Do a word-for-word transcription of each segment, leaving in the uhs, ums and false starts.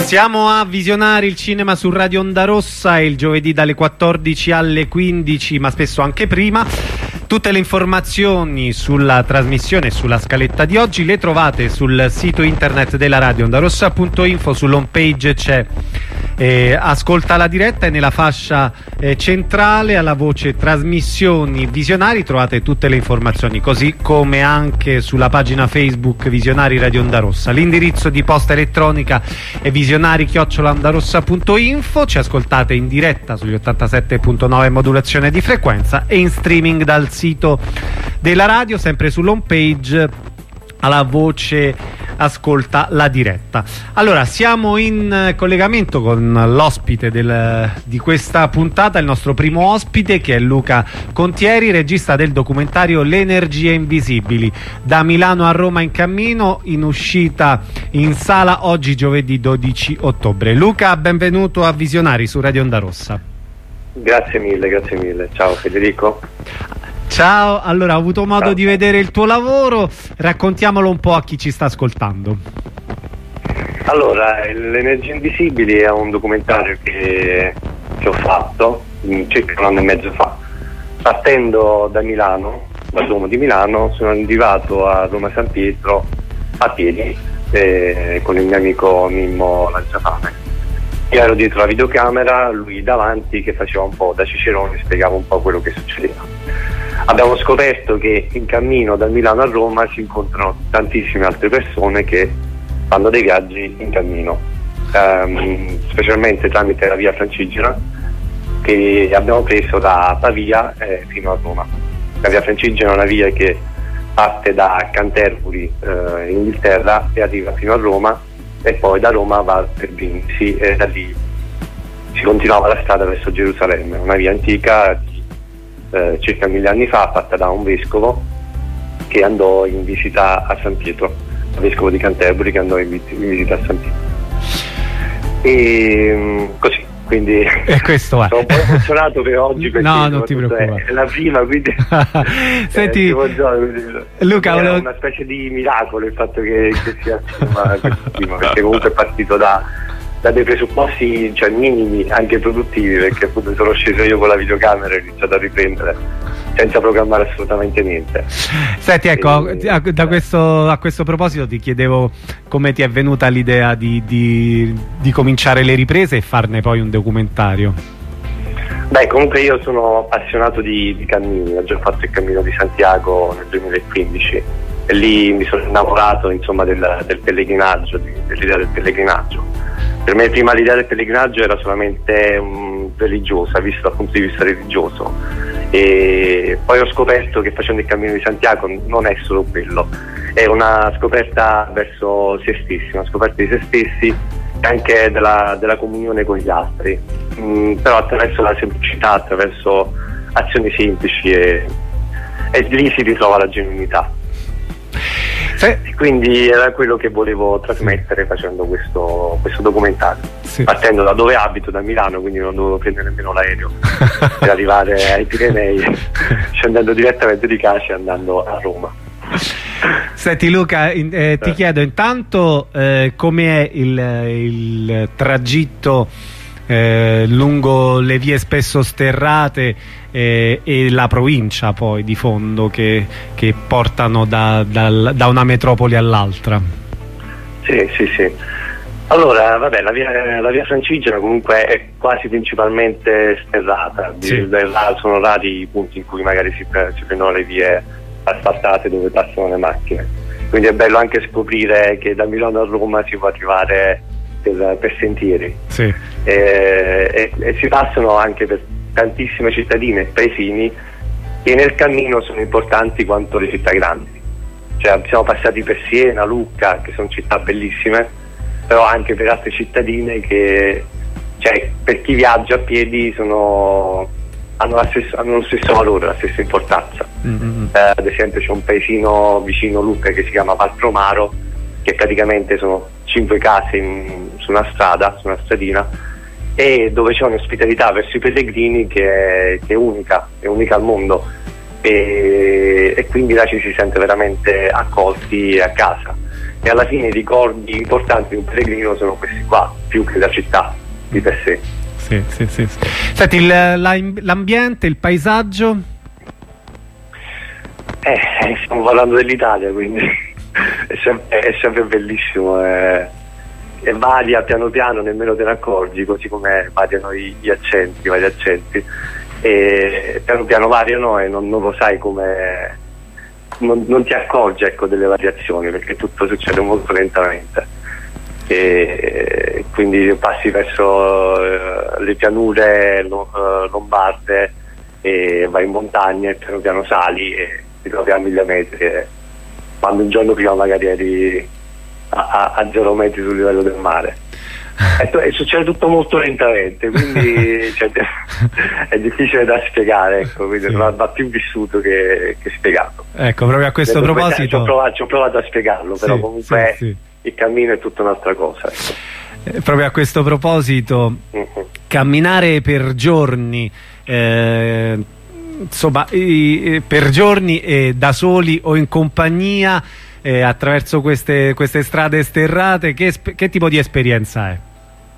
Siamo a visionare il cinema su Radio Onda Rossa il giovedì dalle quattordici alle quindici, ma spesso anche prima. Tutte le informazioni sulla trasmissione e sulla scaletta di oggi le trovate sul sito internet della radio ondarossa punto info. Sull'home page c'è eh, ascolta la diretta e nella fascia eh, centrale alla voce trasmissioni visionari trovate tutte le informazioni, così come anche sulla pagina Facebook Visionari Radio Onda Rossa. L'indirizzo di posta elettronica è visionari chiocciola ondarossa punto info. Ci ascoltate in diretta sugli ottantasette punto nove modulazione di frequenza e in streaming dal sito della radio, sempre sull'home page alla voce ascolta la diretta. Allora, siamo in collegamento con l'ospite del, di questa puntata, il nostro primo ospite, che è Luca Contieri, regista del documentario Le energie invisibili, da Milano a Roma in cammino, in uscita in sala oggi giovedì dodici ottobre. Luca, benvenuto a Visionari su Radio Onda Rossa. Grazie mille, grazie mille. Ciao Federico. Ciao, allora ho avuto modo Ciao. di vedere il tuo lavoro, raccontiamolo un po' a chi ci sta ascoltando. Allora, Le energie invisibili è un documentario che, che ho fatto circa un anno e mezzo fa. Partendo da Milano, dal Duomo di Milano, sono arrivato a Roma San Pietro a piedi eh, con il mio amico Mimmo Lanciafame. Io ero dietro la videocamera, lui davanti che faceva un po' da cicerone, spiegava un po' quello che succedeva. Abbiamo scoperto che in cammino da Milano a Roma si incontrano tantissime altre persone che fanno dei viaggi in cammino, um, specialmente tramite la via Francigena che abbiamo preso da Pavia eh, fino a Roma. La via Francigena è una via che parte da Canterbury eh, in Inghilterra e arriva fino a Roma e poi da Roma va per Brindisi e da lì si continuava la strada verso Gerusalemme, una via antica di Eh, circa mille anni fa, fatta da un vescovo che andò in visita a San Pietro, il vescovo di Canterbury che andò in, vis- in visita a San Pietro. E um, così, quindi e questo è. sono un po' emozionato per oggi perché no, non ti preoccupare. È la prima, quindi senti, eh, quindi, Luca, è volevo... una specie di miracolo il fatto che, che sia prima, perché comunque è partito da da dei presupposti, cioè minimi, anche produttivi, perché appunto sono sceso io con la videocamera e ho iniziato a riprendere senza programmare assolutamente niente. Senti, ecco, e, a, da questo, a questo proposito ti chiedevo come ti è venuta l'idea di, di, di cominciare le riprese e farne poi un documentario. Beh, comunque io sono appassionato di, di cammini, ho già fatto il Cammino di Santiago nel duemilaquindici e lì mi sono innamorato, insomma, del, del pellegrinaggio, di, dell'idea del pellegrinaggio. Per me prima l'idea del pellegrinaggio era solamente um, religiosa, visto dal punto di vista religioso, e poi ho scoperto che facendo il Cammino di Santiago non è solo quello, è una scoperta verso se stessi, una scoperta di se stessi e anche della, della comunione con gli altri, mm, però attraverso la semplicità, attraverso azioni semplici e, e lì si ritrova la genuinità. Sì. Quindi era quello che volevo trasmettere facendo questo, questo documentario, sì. Partendo da dove abito, da Milano, quindi non dovevo prendere nemmeno l'aereo per arrivare ai Pirenei, scendendo direttamente di Cascia e andando a Roma. Senti Luca, in, eh, ti chiedo intanto eh, com'è il, il tragitto eh, lungo le vie spesso sterrate eh, e la provincia poi di fondo che, che portano da, da, da una metropoli all'altra. Sì, sì, sì. Allora, vabbè, la via, la via Francigena comunque è quasi principalmente sterrata, sì. Sono rari i punti in cui magari si, si prendono le vie asfaltate dove passano le macchine, quindi è bello anche scoprire che da Milano a Roma si può arrivare per, per sentieri, sì. e, e, e si passano anche per tantissime cittadine e paesini che nel cammino sono importanti quanto le città grandi, cioè siamo passati per Siena, Lucca, che sono città bellissime, però anche per altre cittadine che, cioè, per chi viaggia a piedi sono, hanno, la stessa, hanno lo stesso valore, la stessa importanza. Mm-hmm. Eh, ad esempio c'è un paesino vicino Lucca che si chiama Valpromaro, che praticamente sono cinque case in, su una strada, su una stradina, e dove c'è un'ospitalità verso i pellegrini che è, che è unica, è unica al mondo, e, e quindi là ci si sente veramente accolti a casa. e alla fine i ricordi importanti di un pellegrino sono questi qua, più che la città di per sé. Sì, sì, sì, sì. Senti, il, la, l'ambiente, il paesaggio? Eh, stiamo parlando dell'Italia, quindi è, sempre, è sempre bellissimo, è, e varia piano piano, nemmeno te ne accorgi, così come variano gli, gli accenti, i vari accenti, e piano piano variano e non, non lo sai come, non, non ti accorgi, ecco, delle variazioni, perché tutto succede molto lentamente, e quindi passi verso uh, le pianure lo, uh, lombarde e vai in montagna e piano piano sali e ti trovi a mille metri, e quando un giorno prima magari eri a, a, a zero metri sul livello del mare. E, e succede tutto molto lentamente, quindi cioè, è difficile da spiegare, ecco, quindi sì. va, va più vissuto che, che spiegato. Ecco, proprio a questo Devo proposito ci ho, provato, ci ho provato a spiegarlo, però sì, comunque sì, sì. il cammino è tutta un'altra cosa, ecco. eh, proprio a questo proposito, uh-huh. camminare per giorni eh, insomma i, per giorni eh, da soli o in compagnia eh, attraverso queste, queste strade sterrate, che, che tipo di esperienza è?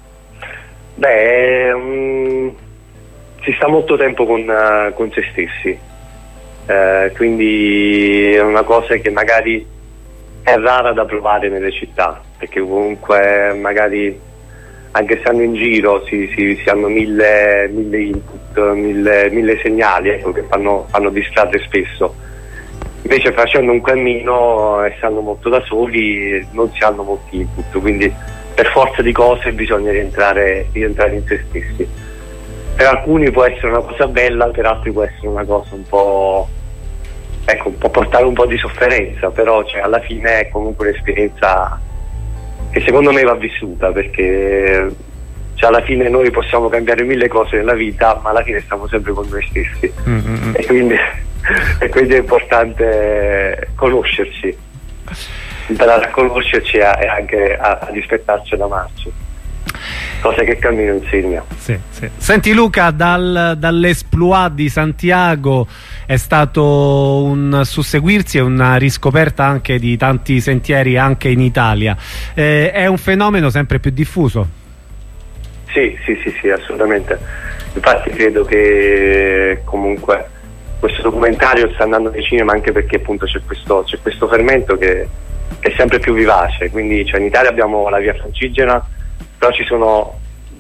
Beh, um, si sta molto tempo con, uh, con se stessi, uh, quindi è una cosa che magari è rara da provare nelle città, perché comunque magari anche stando in giro si, si, si hanno mille, mille input, mille, mille segnali, ecco, che fanno, fanno distrarre spesso. Invece facendo un cammino e stando molto da soli non si hanno molti input, quindi per forza di cose bisogna rientrare, rientrare in se stessi. Per alcuni può essere una cosa bella, per altri può essere una cosa un po', ecco, può portare un po' di sofferenza, però cioè, alla fine è comunque un'esperienza che secondo me va vissuta, perché cioè, alla fine noi possiamo cambiare mille cose nella vita, ma alla fine stiamo sempre con noi stessi, mm-hmm. e, quindi, e quindi è importante conoscerci, imparare a conoscerci e anche a, a rispettarci ed amarci, cosa che il cammino insegna. Sì, sì. Senti Luca, dal, dall'Esploit di Santiago è stato un susseguirsi e una riscoperta anche di tanti sentieri anche in Italia. Eh, è un fenomeno sempre più diffuso? Sì, sì, sì, sì, assolutamente. Infatti credo che comunque questo documentario sta andando nei cinema anche perché appunto c'è questo, c'è questo fermento che è sempre più vivace, quindi cioè, in Italia abbiamo la via Francigena, però ci sono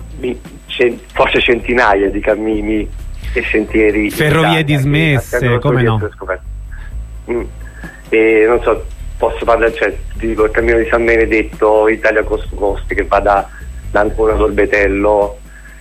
forse centinaia di cammini e sentieri, ferrovie dismesse, come no? Mm. E non so, posso parlare, cioè, dico il cammino di San Benedetto, Italia Coast to Coast, che va da, da Ancona Orbetello,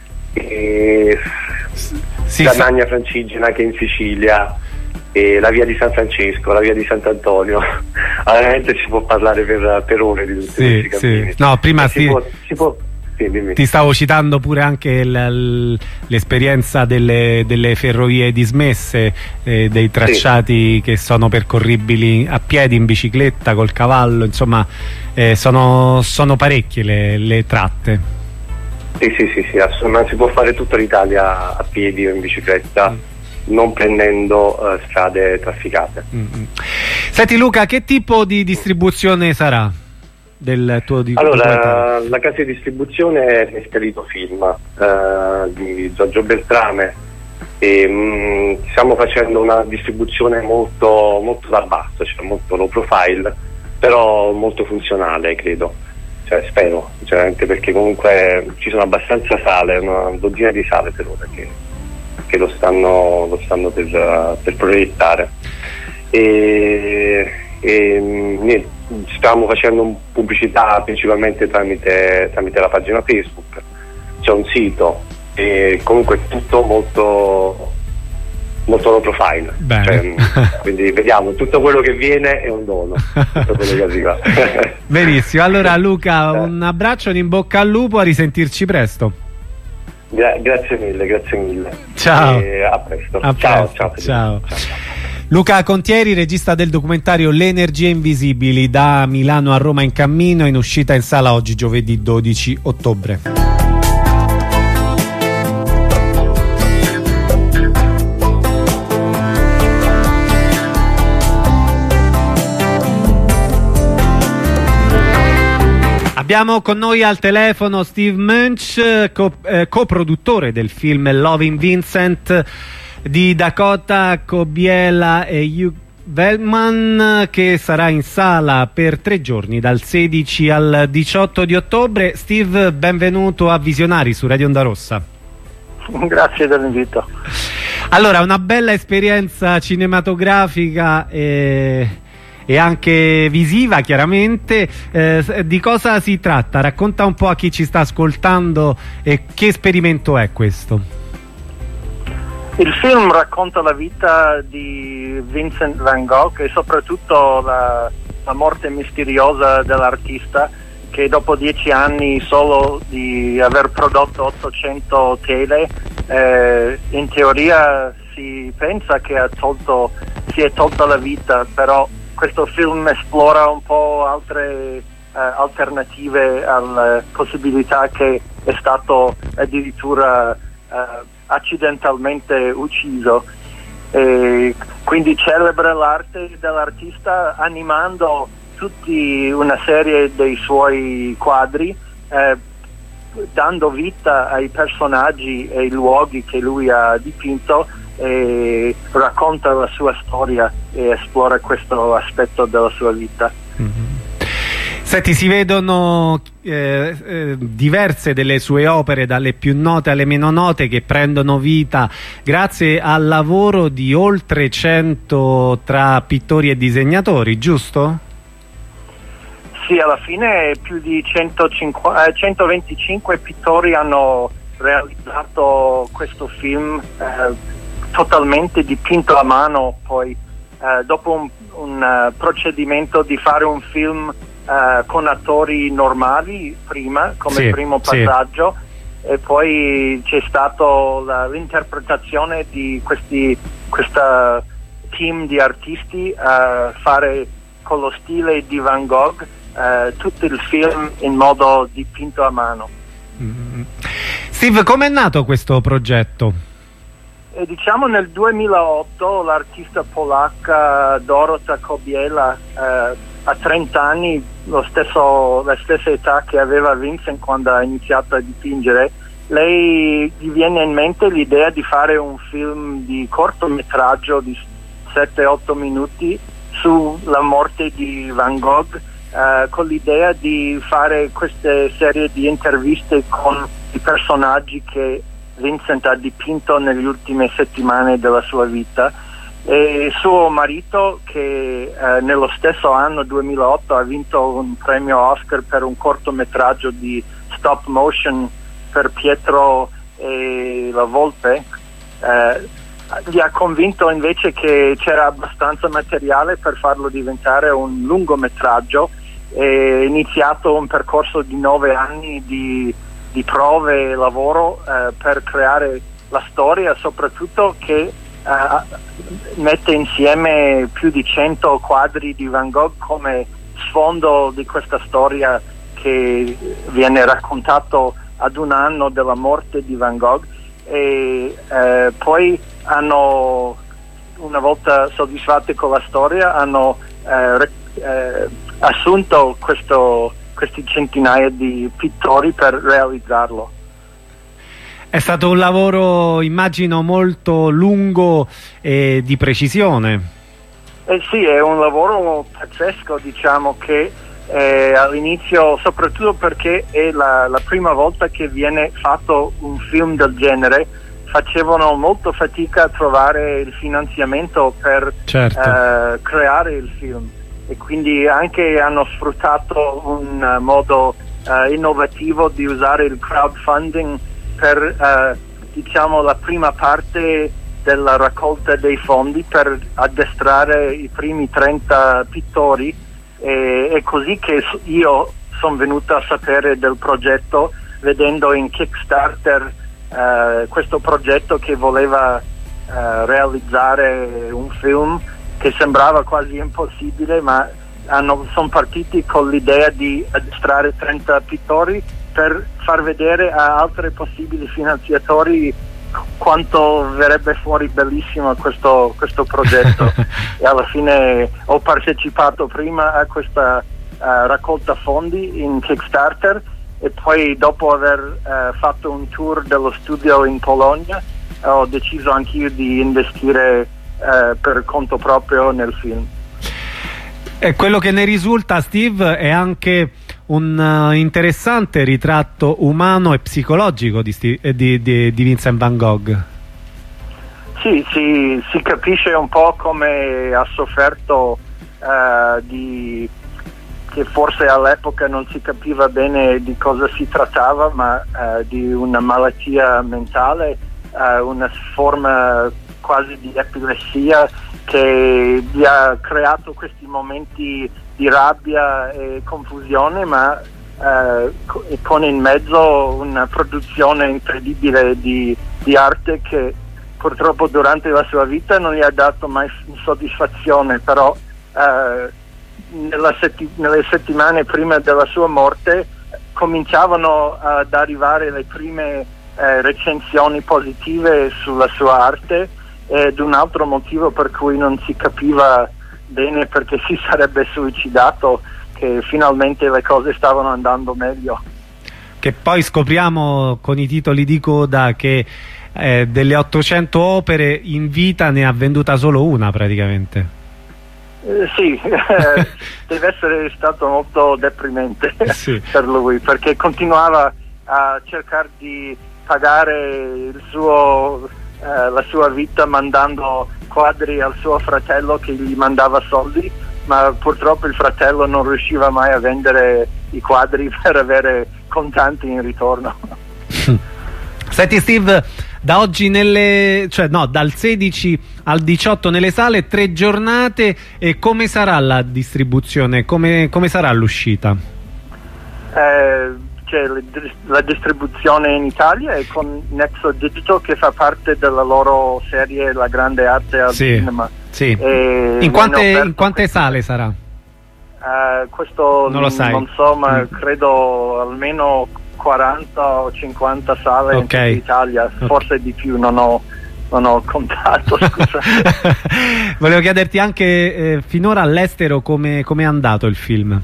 e sì, da Magna Francigena che è in Sicilia, e la via di San Francesco, la via di Sant'Antonio. Veramente si può parlare per, per ore di tutti sì, questi cammini. Sì. No, prima si, si... può, si può Sì, ti stavo citando pure anche l'esperienza delle, delle ferrovie dismesse, eh, dei tracciati sì. che sono percorribili a piedi, in bicicletta, col cavallo, insomma eh, sono, sono parecchie le, le tratte. Sì, sì, sì, sì, assolutamente si può fare tutta l'Italia a piedi o in bicicletta, mm. non prendendo uh, strade trafficate. Mm-hmm. Senti Luca, che tipo di distribuzione sarà del tuo di Allora, la casa di distribuzione è Mescalito Film uh, di Giorgio Beltrame, e mh, stiamo facendo una distribuzione molto, molto da basso, cioè molto low profile, però molto funzionale, credo, cioè spero, cioè, anche perché comunque ci sono abbastanza sale, una dozzina di sale per ora che, che lo stanno, lo stanno per, per proiettare, e, e niente, stiamo facendo pubblicità principalmente tramite, tramite la pagina Facebook, c'è un sito, e comunque tutto molto molto low profile, cioè, quindi vediamo, tutto quello che viene è un dono, tutto quello che arriva. Benissimo, allora Luca, un abbraccio, un in bocca al lupo, a risentirci presto. Gra grazie mille, grazie mille. Ciao. E a presto. A ciao, presto. ciao, ciao. ciao. Luca Contieri, regista del documentario Le energie invisibili, da Milano a Roma in cammino, in uscita in sala oggi giovedì dodici ottobre. Abbiamo con noi al telefono Steve Munch, co eh, coproduttore del film Loving Vincent di Dakota Kobiela e Hugh Veltman, che sarà in sala per tre giorni dal sedici al diciotto di ottobre. Steve, benvenuto a Visionari su Radio Onda Rossa. Grazie dell'invito. Allora, una bella esperienza cinematografica e, e anche visiva, chiaramente. Eh, di cosa si tratta? Racconta un po' a chi ci sta ascoltando e che esperimento è questo. Il film racconta la vita di Vincent van Gogh e soprattutto la, la morte misteriosa dell'artista, che dopo dieci anni solo di aver prodotto ottocento tele, eh, in teoria si pensa che ha tolto, si è tolta la vita, però questo film esplora un po' altre eh, alternative alla possibilità che è stato addirittura eh, accidentalmente ucciso. E quindi celebra l'arte dell'artista animando tutti una serie dei suoi quadri, eh, dando vita ai personaggi e ai luoghi che lui ha dipinto, e racconta la sua storia e esplora questo aspetto della sua vita. Mm-hmm. Senti, si vedono eh, eh, diverse delle sue opere, dalle più note alle meno note, che prendono vita grazie al lavoro di oltre cento tra pittori e disegnatori, giusto? Sì, alla fine più di centocinquanta, eh, centoventicinque pittori hanno realizzato questo film eh, totalmente dipinto a mano, poi eh, dopo un, un uh, procedimento di fare un film uh, con attori normali prima, come sì, primo passaggio, sì. E poi c'è stato l'interpretazione di questi questa team di artisti a uh, fare con lo stile di Van Gogh Uh, tutto il film in modo dipinto a mano. Mm. Steve, com'è nato questo progetto? E diciamo nel duemilaotto l'artista polacca Dorota Kobiela, uh, a trenta anni, lo stesso, la stessa età che aveva Vincent quando ha iniziato a dipingere, lei gli viene in mente l'idea di fare un film di cortometraggio di sette otto minuti sulla morte di Van Gogh, Uh, con l'idea di fare queste serie di interviste con i personaggi che Vincent ha dipinto nelle ultime settimane della sua vita. E suo marito, che uh, nello stesso anno duemilaotto ha vinto un premio Oscar per un cortometraggio di stop motion per Pietro e la Volpe, uh, gli ha convinto invece che c'era abbastanza materiale per farlo diventare un lungometraggio. È iniziato un percorso di nove anni di, di prove e lavoro eh, per creare la storia, soprattutto che eh, mette insieme più di cento quadri di Van Gogh come sfondo di questa storia che viene raccontato ad un anno della morte di Van Gogh. E eh, poi hanno, una volta soddisfatti con la storia, hanno eh, eh, assunto questo, questi centinaia di pittori per realizzarlo. È stato un lavoro, immagino, molto lungo e di precisione. Eh sì, è un lavoro pazzesco, diciamo, che eh, all'inizio, soprattutto perché è la, la prima volta che viene fatto un film del genere, facevano molto fatica a trovare il finanziamento per certo. eh, creare il film. E quindi anche hanno sfruttato un uh, modo uh, innovativo di usare il crowdfunding per uh, diciamo la prima parte della raccolta dei fondi per addestrare i primi trenta pittori, e è così che io sono venuto a sapere del progetto vedendo in Kickstarter uh, questo progetto che voleva uh, realizzare un film che sembrava quasi impossibile, ma hanno, sono partiti con l'idea di addestrare trenta pittori per far vedere a altri possibili finanziatori quanto verrebbe fuori bellissimo questo, questo progetto. E alla fine ho partecipato prima a questa raccolta fondi in Kickstarter, e poi dopo aver uh, fatto un tour dello studio in Polonia ho deciso anch'io di investire uh, per conto proprio nel film. E quello che ne risulta, Steve, è anche un uh, interessante ritratto umano e psicologico di, Steve, eh, di, di, di Vincent van Gogh. Sì, si, si capisce un po' come ha sofferto uh, di... che forse all'epoca non si capiva bene di cosa si trattava, ma uh, di una malattia mentale, uh, una forma quasi di epilessia che gli ha creato questi momenti di rabbia e confusione, ma uh, con in mezzo una produzione incredibile di, di arte che purtroppo durante la sua vita non gli ha dato mai soddisfazione, però uh, Nella setti- nelle settimane prima della sua morte cominciavano ad arrivare le prime eh, recensioni positive sulla sua arte, ed un altro motivo per cui non si capiva bene perché si sarebbe suicidato, che finalmente le cose stavano andando meglio. Che poi scopriamo con i titoli di coda che eh, delle ottocento opere in vita ne ha venduta solo una praticamente. Eh, sì, eh, deve essere stato molto deprimente sì. per lui, perché continuava a cercare di pagare il suo, eh, la sua vita mandando quadri al suo fratello che gli mandava soldi, ma purtroppo il fratello non riusciva mai a vendere i quadri per avere contanti in ritorno. Senti Steve, da oggi nelle, cioè no, dal sedici al diciotto nelle sale, tre giornate, e come sarà la distribuzione? Come, come sarà l'uscita? Eh, cioè, la distribuzione in Italia è con Nexo Digital, che fa parte della loro serie La Grande Arte al sì, Cinema. Sì. In quante, in quante sale sarà? Uh, questo non lo sai. Non so, ma mm. credo almeno quaranta o cinquanta sale okay. in Italia, okay. forse di più, non ho, non ho contato, scusa. Volevo chiederti anche eh, finora all'estero come è andato il film?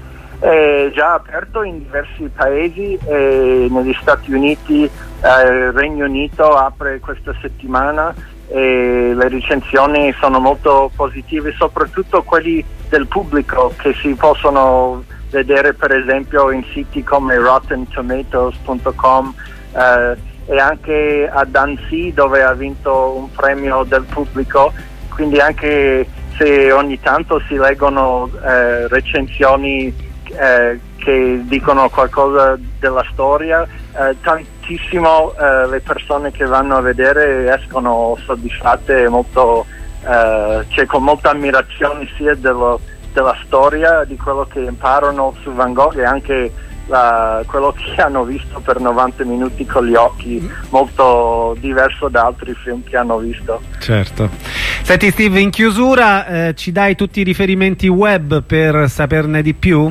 È già aperto in diversi paesi, eh, negli Stati Uniti, eh, Regno Unito apre questa settimana, e le recensioni sono molto positive, soprattutto quelli del pubblico, che si possono vedere per esempio in siti come rotten tomatoes punto com, eh, e anche ad Annecy, dove ha vinto un premio del pubblico, quindi anche se ogni tanto si leggono eh, recensioni eh, che dicono qualcosa della storia, eh, tantissimo eh, le persone che vanno a vedere escono soddisfatte e molto, eh, cioè con molta ammirazione sia dello della storia, di quello che imparano su Van Gogh, e anche la, quello che hanno visto per novanta minuti con gli occhi, molto diverso da altri film che hanno visto. Certo. Senti Steve, in chiusura eh, ci dai tutti i riferimenti web per saperne di più?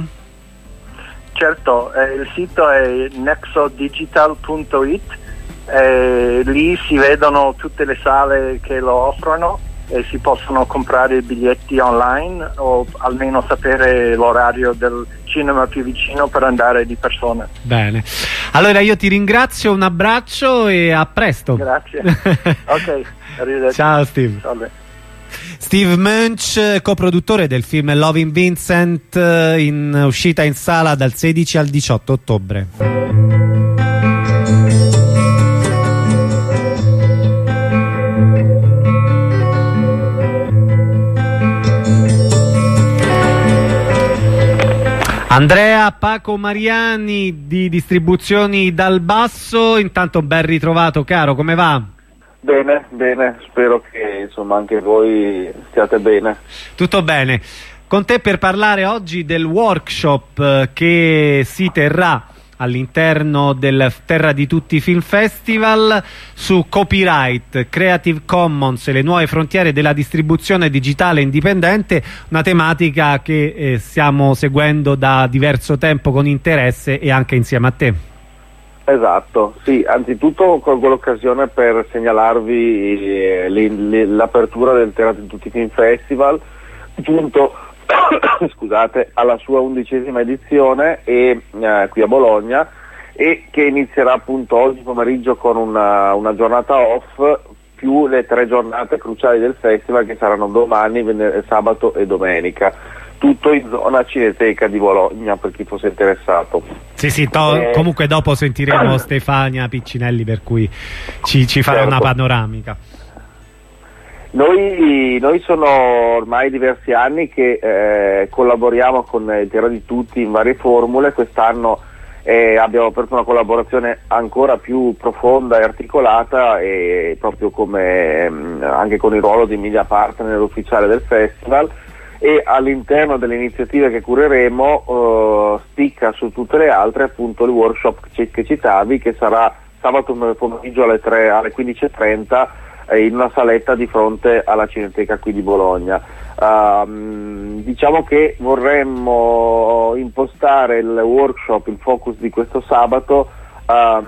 Certo, eh, il sito è nexodigital punto it, eh, lì si vedono tutte le sale che lo offrono e si possono comprare i biglietti online, o almeno sapere l'orario del cinema più vicino per andare di persona. Bene, allora io ti ringrazio, un abbraccio e a presto. Grazie. Ok, arrivederci. Ciao Steve. Salve. Steve Munch, coproduttore del film Loving Vincent, in uscita in sala dal sedici al diciotto ottobre. Andrea Paco Mariani di Distribuzioni Dal Basso, intanto ben ritrovato caro, come va? Bene, bene, spero che insomma anche voi stiate bene. Tutto bene, con te per parlare oggi del workshop che si terrà all'interno del Terra di Tutti Film Festival su copyright, Creative Commons e le nuove frontiere della distribuzione digitale indipendente, una tematica che eh, stiamo seguendo da diverso tempo con interesse e anche insieme a te. Esatto, sì, anzitutto colgo l'occasione per segnalarvi eh, l'apertura del Terra di Tutti Film Festival, appunto scusate, alla sua undicesima edizione e, eh, qui a Bologna, e che inizierà appunto oggi pomeriggio con una, una giornata off più le tre giornate cruciali del festival che saranno domani, venerdì, sabato e domenica. Tutto in zona Cineteca di Bologna per chi fosse interessato. Sì, sì, to- eh... comunque dopo sentiremo Stefania Piccinelli, per cui ci, ci farà certo. una panoramica. Noi, noi sono ormai diversi anni che eh, collaboriamo con il Terra di Tutti in varie formule. Quest'anno eh, abbiamo aperto una collaborazione ancora più profonda e articolata, e proprio come mh, anche con il ruolo di media partner ufficiale del festival, e all'interno delle iniziative che cureremo uh, spicca su tutte le altre appunto il workshop che, che citavi, che sarà sabato pomeriggio alle, tre, alle quindici e trenta eh, in una saletta di fronte alla Cineteca qui di Bologna. Uh, diciamo che vorremmo impostare il workshop, il focus di questo sabato uh,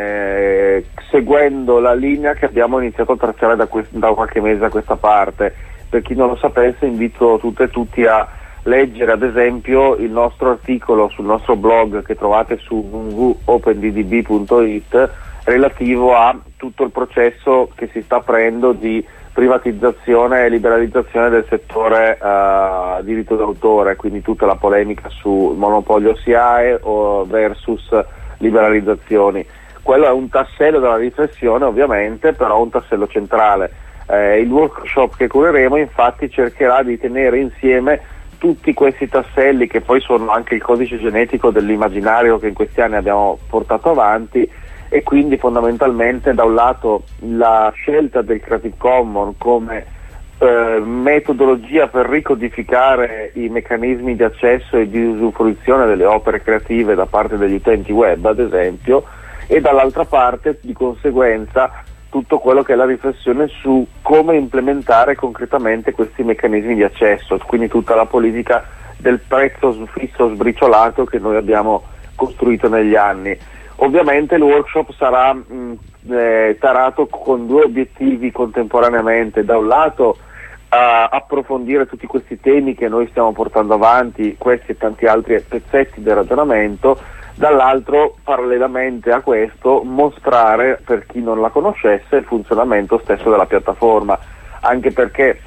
eh, seguendo la linea che abbiamo iniziato a tracciare da, quest- da qualche mese a questa parte. Per chi non lo sapesse, invito tutte e tutti a leggere ad esempio il nostro articolo sul nostro blog che trovate su w w w punto open d d b punto i t relativo a tutto il processo che si sta aprendo di privatizzazione e liberalizzazione del settore uh, diritto d'autore, quindi tutta la polemica sul monopolio S I A E o versus liberalizzazioni. Quello è un tassello della riflessione, ovviamente, però un tassello centrale. Eh, il workshop che cureremo infatti cercherà di tenere insieme tutti questi tasselli, che poi sono anche il codice genetico dell'immaginario che in questi anni abbiamo portato avanti, e quindi fondamentalmente da un lato la scelta del Creative Commons come eh, metodologia per ricodificare i meccanismi di accesso e di usufruizione delle opere creative da parte degli utenti web ad esempio, e dall'altra parte di conseguenza tutto quello che è la riflessione su come implementare concretamente questi meccanismi di accesso, quindi tutta la politica del prezzo fisso sbriciolato che noi abbiamo costruito negli anni. Ovviamente il workshop sarà mh, eh, tarato con due obiettivi contemporaneamente: da un lato uh, approfondire tutti questi temi che noi stiamo portando avanti, questi e tanti altri pezzetti del ragionamento, dall'altro parallelamente a questo mostrare, per chi non la conoscesse, il funzionamento stesso della piattaforma, anche perché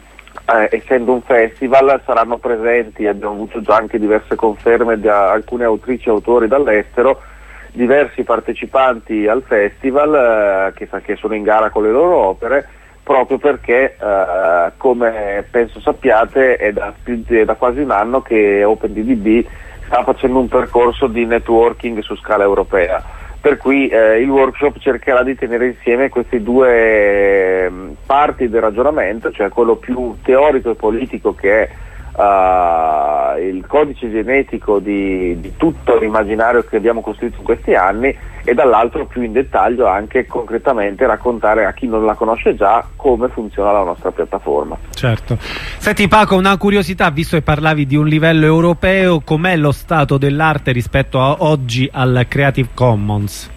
eh, essendo un festival saranno presenti, abbiamo avuto già anche diverse conferme di alcune autrici e autori dall'estero, diversi partecipanti al festival eh, che, che sono in gara con le loro opere, proprio perché eh, come penso sappiate è da, è da quasi un anno che OpenDDB sta facendo un percorso di networking su scala europea, per cui eh, il workshop cercherà di tenere insieme queste due eh, parti del ragionamento, cioè quello più teorico e politico che è uh, il codice genetico di, di tutto l'immaginario che abbiamo costruito in questi anni, e dall'altro più in dettaglio anche concretamente raccontare a chi non la conosce già come funziona la nostra piattaforma. Certo. Senti Paco, una curiosità, visto che parlavi di un livello europeo, com'è lo stato dell'arte rispetto a oggi al Creative Commons?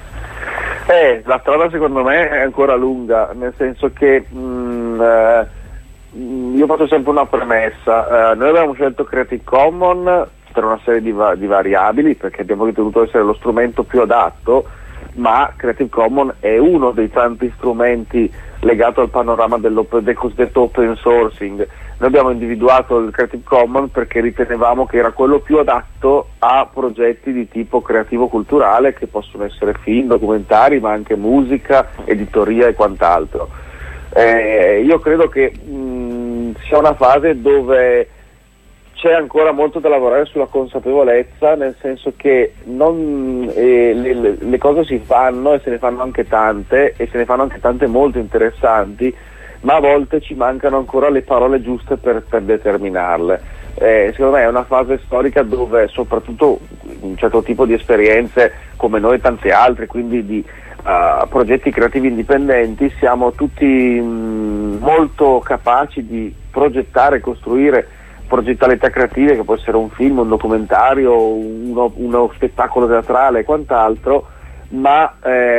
Eh, la strada secondo me è ancora lunga, nel senso che mh, eh, io faccio sempre una premessa. Eh, noi abbiamo scelto Creative Commons per una serie di, va- di variabili, perché abbiamo ritenuto essere lo strumento più adatto, ma Creative Commons è uno dei tanti strumenti legato al panorama del cosiddetto open sourcing. Noi abbiamo individuato il Creative Commons perché ritenevamo che era quello più adatto a progetti di tipo creativo-culturale, che possono essere film, documentari, ma anche musica, editoria e quant'altro. Eh, io credo che mh, sia una fase dove c'è ancora molto da lavorare sulla consapevolezza, nel senso che non, eh, le, le cose si fanno, e se ne fanno anche tante, e se ne fanno anche tante molto interessanti, ma a volte ci mancano ancora le parole giuste per, per determinarle. Eh, secondo me è una fase storica dove soprattutto un certo tipo di esperienze come noi e tanti altri, quindi di uh, progetti creativi indipendenti, siamo tutti mh, molto capaci di progettare e costruire progettalità creative, che può essere un film, un documentario, uno, uno spettacolo teatrale e quant'altro, ma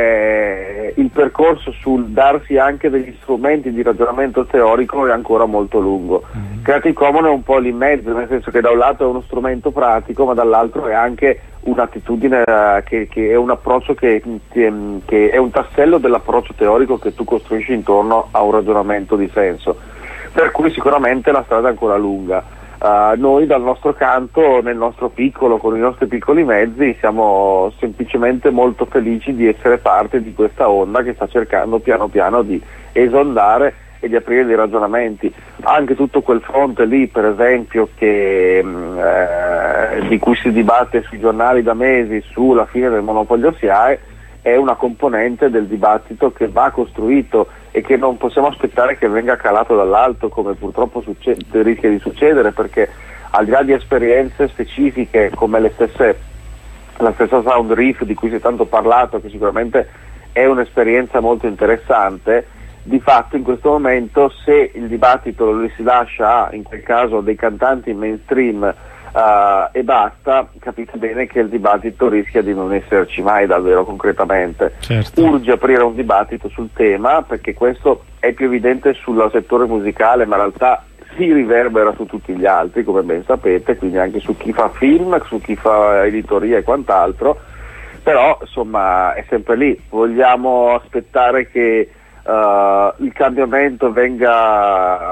eh, il percorso sul darsi anche degli strumenti di ragionamento teorico è ancora molto lungo. Mm. Creative Commons è un po' lì in mezzo, nel senso che da un lato è uno strumento pratico, ma dall'altro è anche un'attitudine uh, che, che è un approccio che, che, che è un tassello dell'approccio teorico che tu costruisci intorno a un ragionamento di senso, per cui sicuramente la strada è ancora lunga. Uh, noi dal nostro canto, nel nostro piccolo, con i nostri piccoli mezzi, siamo semplicemente molto felici di essere parte di questa onda che sta cercando piano piano di esondare e di aprire dei ragionamenti. Anche tutto quel fronte lì, per esempio, che, eh, di cui si dibatte sui giornali da mesi sulla fine del monopolio S I A E, è una componente del dibattito che va costruito e che non possiamo aspettare che venga calato dall'alto, come purtroppo succede, rischia di succedere, perché al di là di esperienze specifiche come le stesse, la stessa Sound Reef di cui si è tanto parlato, che sicuramente è un'esperienza molto interessante, di fatto in questo momento se il dibattito lo si lascia a, in quel caso, dei cantanti mainstream Uh, e basta, capite bene che il dibattito rischia di non esserci mai davvero concretamente. Certo. Urge aprire un dibattito sul tema, perché questo è più evidente sul settore musicale, ma in realtà si riverbera su tutti gli altri, come ben sapete, quindi anche su chi fa film, su chi fa editoria e quant'altro. Però insomma è sempre lì, vogliamo aspettare che Uh, il cambiamento venga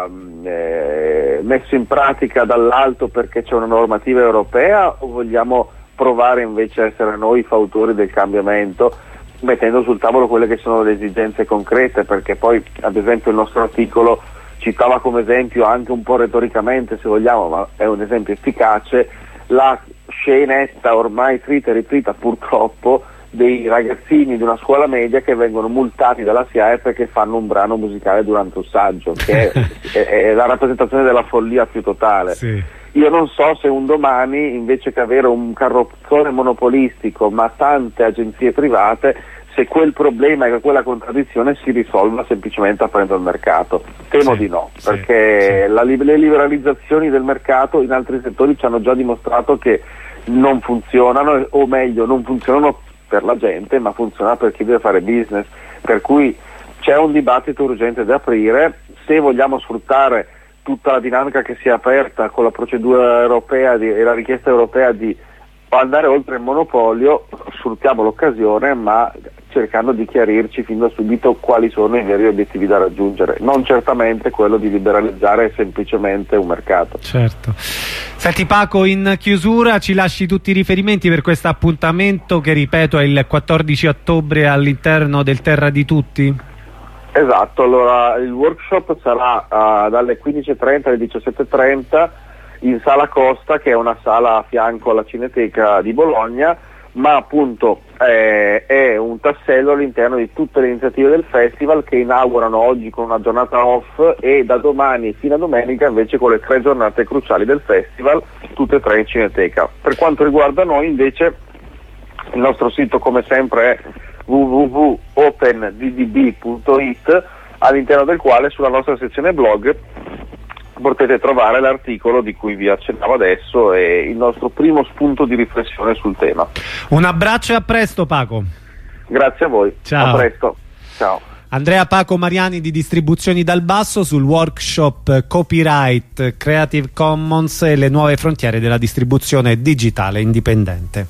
eh, messo in pratica dall'alto perché c'è una normativa europea, o vogliamo provare invece a essere noi i fautori del cambiamento, mettendo sul tavolo quelle che sono le esigenze concrete? Perché poi, ad esempio, il nostro articolo citava come esempio, anche un po' retoricamente se vogliamo, ma è un esempio efficace, la scenetta ormai trita e ritrita purtroppo dei ragazzini di una scuola media che vengono multati dalla S I A E perché fanno un brano musicale durante un saggio, che è, è, è la rappresentazione della follia più totale. Sì. Io non so se un domani, invece che avere un carrozzone monopolistico ma tante agenzie private, se quel problema e quella contraddizione si risolva semplicemente aprendo il mercato. Temo sì, di no, sì, perché sì. La, le liberalizzazioni del mercato in altri settori ci hanno già dimostrato che non funzionano, o meglio non funzionano per la gente, ma funziona per chi deve fare business, per cui c'è un dibattito urgente da aprire. Se vogliamo sfruttare tutta la dinamica che si è aperta con la procedura europea di, e la richiesta europea di andare oltre il monopolio, sfruttiamo l'occasione, ma cercando di chiarirci fin da subito quali sono i veri obiettivi da raggiungere, non certamente quello di liberalizzare semplicemente un mercato. Certo. Senti Paco, in chiusura ci lasci tutti i riferimenti per questo appuntamento che, ripeto, è il quattordici ottobre all'interno del Terra di Tutti? Esatto, allora il workshop sarà uh, dalle quindici e trenta alle diciassette e trenta in Sala Costa, che è una sala a fianco alla Cineteca di Bologna, ma appunto eh, è un tassello all'interno di tutte le iniziative del festival, che inaugurano oggi con una giornata off e da domani fino a domenica invece con le tre giornate cruciali del festival, tutte e tre in Cineteca. Per quanto riguarda noi invece, il nostro sito come sempre è w w w punto open d d b punto i t, all'interno del quale sulla nostra sezione blog potete trovare l'articolo di cui vi accennavo adesso e il nostro primo spunto di riflessione sul tema. Un abbraccio e a presto Paco. Grazie a voi. Ciao. A presto. Ciao. Andrea Paco Mariani di Distribuzioni dal Basso sul workshop Copyright Creative Commons e le nuove frontiere della distribuzione digitale indipendente.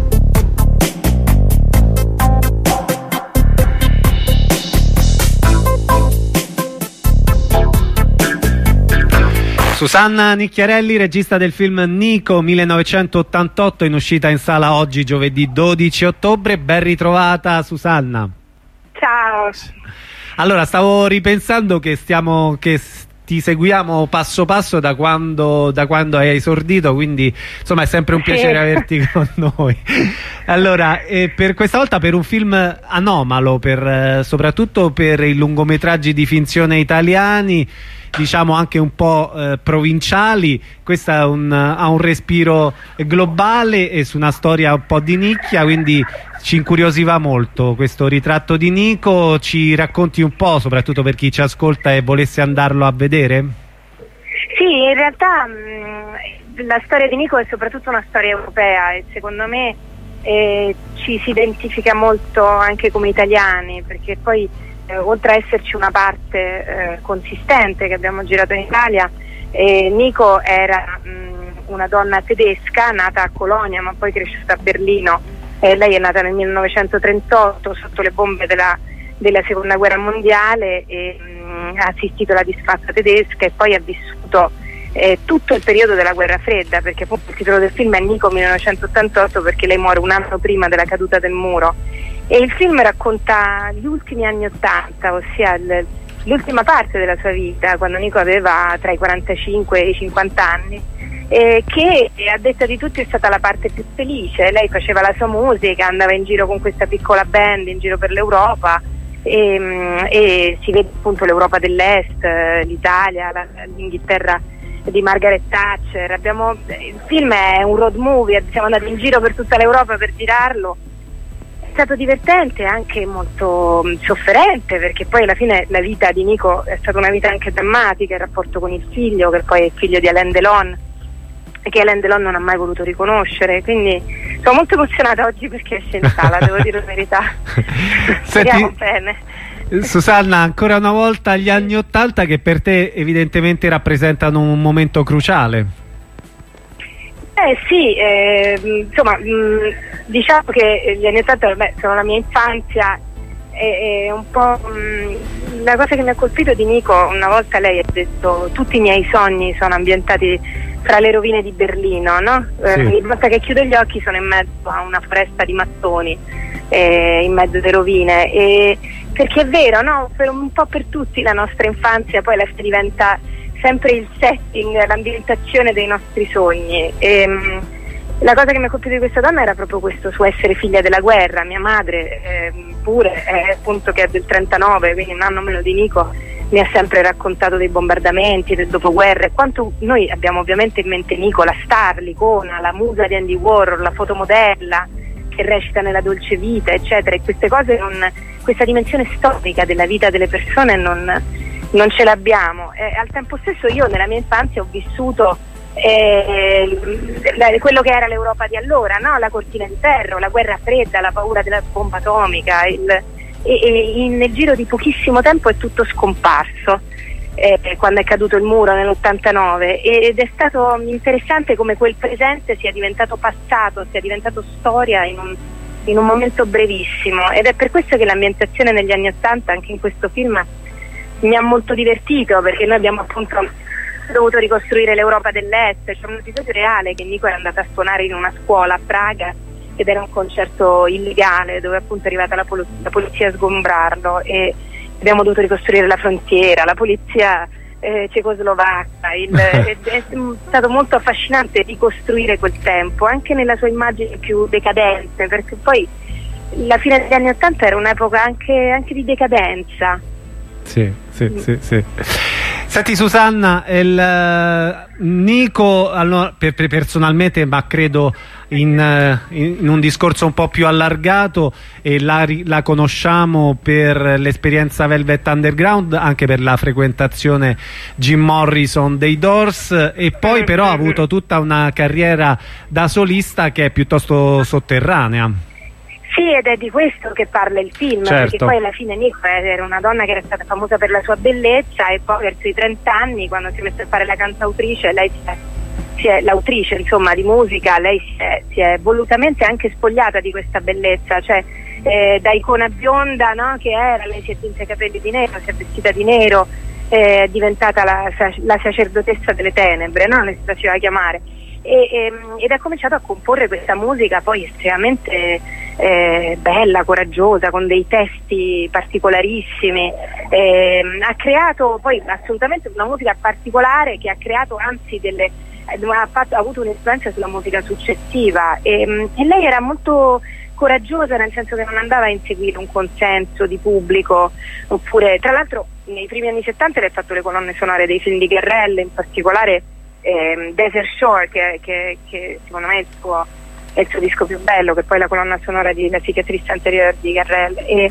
Susanna Nicchiarelli, regista del film Nico millenovecentottantotto, in uscita in sala oggi giovedì dodici ottobre. Ben ritrovata Susanna. Ciao. Allora, stavo ripensando che stiamo che ti seguiamo passo passo da quando, da quando hai esordito, quindi insomma è sempre un piacere averti con noi. Allora, eh, per questa volta per un film anomalo, per, eh, soprattutto per i lungometraggi di finzione italiani, diciamo anche un po' eh, provinciali. Questa ha un, ha un respiro globale e su una storia un po' di nicchia, quindi ci incuriosiva molto questo ritratto di Nico. Ci racconti un po', soprattutto per chi ci ascolta e volesse andarlo a vedere? Sì, in realtà mh, la storia di Nico è soprattutto una storia europea e secondo me e ci si identifica molto anche come italiani, perché poi eh, oltre a esserci una parte eh, consistente che abbiamo girato in Italia, eh, Nico era mh, una donna tedesca nata a Colonia ma poi cresciuta a Berlino. Eh, lei è nata nel millenovecentotrentotto sotto le bombe della, della seconda guerra mondiale e mh, ha assistito alla disfatta tedesca e poi ha vissuto eh, tutto il periodo della guerra fredda, perché appunto il titolo del film è Nico millenovecentottantotto, perché lei muore un anno prima della caduta del muro, e il film racconta gli ultimi anni ottanta, ossia il, l'ultima parte della sua vita, quando Nico aveva tra i quarantacinque e i cinquanta anni, eh, che a detta di tutti è stata la parte più felice. Lei faceva la sua musica, andava in giro con questa piccola band in giro per l'Europa e, e si vede appunto l'Europa dell'Est, l'Italia, la, l'Inghilterra di Margaret Thatcher. Abbiamo, il film è un road movie, siamo andati in giro per tutta l'Europa per girarlo. È stato divertente e anche molto mh, sofferente, perché poi alla fine la vita di Nico è stata una vita anche drammatica, il rapporto con il figlio, che poi è il figlio di Alain Delon e che Alain Delon non ha mai voluto riconoscere, quindi sono molto emozionata oggi perché esce in sala, devo dire la verità. Speriamo bene. Susanna, ancora una volta gli anni ottanta, che per te evidentemente rappresentano un momento cruciale. Eh sì, eh, insomma, mh, diciamo che gli anni ottanta vabbè, sono la mia infanzia e, e un po' mh, la cosa che mi ha colpito di Nico, una volta lei ha detto: tutti i miei sogni sono ambientati fra le rovine di Berlino, no? Sì. Eh, ogni volta che chiudo gli occhi sono in mezzo a una foresta di mattoni, eh, in mezzo alle rovine, e perché è vero, no? Per un po' per tutti la nostra infanzia poi la diventa sempre il setting, l'ambientazione dei nostri sogni. E, mh, la cosa che mi ha colpito di questa donna era proprio questo suo essere figlia della guerra. Mia madre eh, pure è appunto che è del trentanove, quindi un anno meno di Nico, mi ha sempre raccontato dei bombardamenti, del dopoguerra, e quanto noi abbiamo ovviamente in mente Nico, la star, l'icona, la musa di Andy Warhol, la fotomodella che recita nella Dolce Vita, eccetera, e queste cose non, questa dimensione storica della vita delle persone non, non ce l'abbiamo. E al tempo stesso io nella mia infanzia ho vissuto eh, quello che era l'Europa di allora, no? La cortina di ferro, la guerra fredda, la paura della bomba atomica, il, e, e in, nel giro di pochissimo tempo è tutto scomparso. Eh, quando è caduto il muro nell'ottantanove, ed è stato interessante come quel presente sia diventato passato, sia diventato storia in un, in un momento brevissimo, ed è per questo che l'ambientazione negli anni ottanta anche in questo film mi ha molto divertito, perché noi abbiamo appunto dovuto ricostruire l'Europa dell'Est. C'è un episodio reale che Nico è andata a suonare in una scuola a Praga ed era un concerto illegale dove appunto è arrivata la, pol- la polizia a sgombrarlo, e abbiamo dovuto ricostruire la frontiera, la polizia eh, cecoslovacca. Il, è, è stato molto affascinante ricostruire quel tempo, anche nella sua immagine più decadente, perché poi la fine degli anni Ottanta era un'epoca anche, anche di decadenza. Sì, sì, mm. sì, sì. Senti Susanna, il, uh, Nico, allora, per, per personalmente, ma credo in, uh, in un discorso un po' più allargato, e la, la conosciamo per l'esperienza Velvet Underground, anche per la frequentazione Jim Morrison dei Doors, e poi però ha avuto tutta una carriera da solista che è piuttosto sotterranea. Sì, ed è di questo che parla il film, certo. Perché poi alla fine Nico era una donna che era stata famosa per la sua bellezza, e poi verso i trenta anni, quando si è messa a fare la cantautrice, lei si è, si è l'autrice insomma di musica, lei si è, si è volutamente anche spogliata di questa bellezza, cioè eh, da icona bionda, no, che era, lei si è tinta i capelli di nero, si è vestita di nero, è diventata la, la sacerdotessa delle tenebre, no? Le si faceva chiamare. E, e, ed ha cominciato a comporre questa musica poi estremamente eh, bella, coraggiosa, con dei testi particolarissimi. Eh, ha creato poi assolutamente una musica particolare, che ha creato anzi delle ha, fatto, ha avuto un'influenza sulla musica successiva, e, e lei era molto coraggiosa, nel senso che non andava a inseguire un consenso di pubblico, oppure, tra l'altro nei primi anni settanta lei ha fatto le colonne sonore dei film di Garrel, in particolare Eh, Desert Shore, che, che, che secondo me è il, suo, è il suo disco più bello, che poi è la colonna sonora di La cicatrice anteriore di Garrel, e,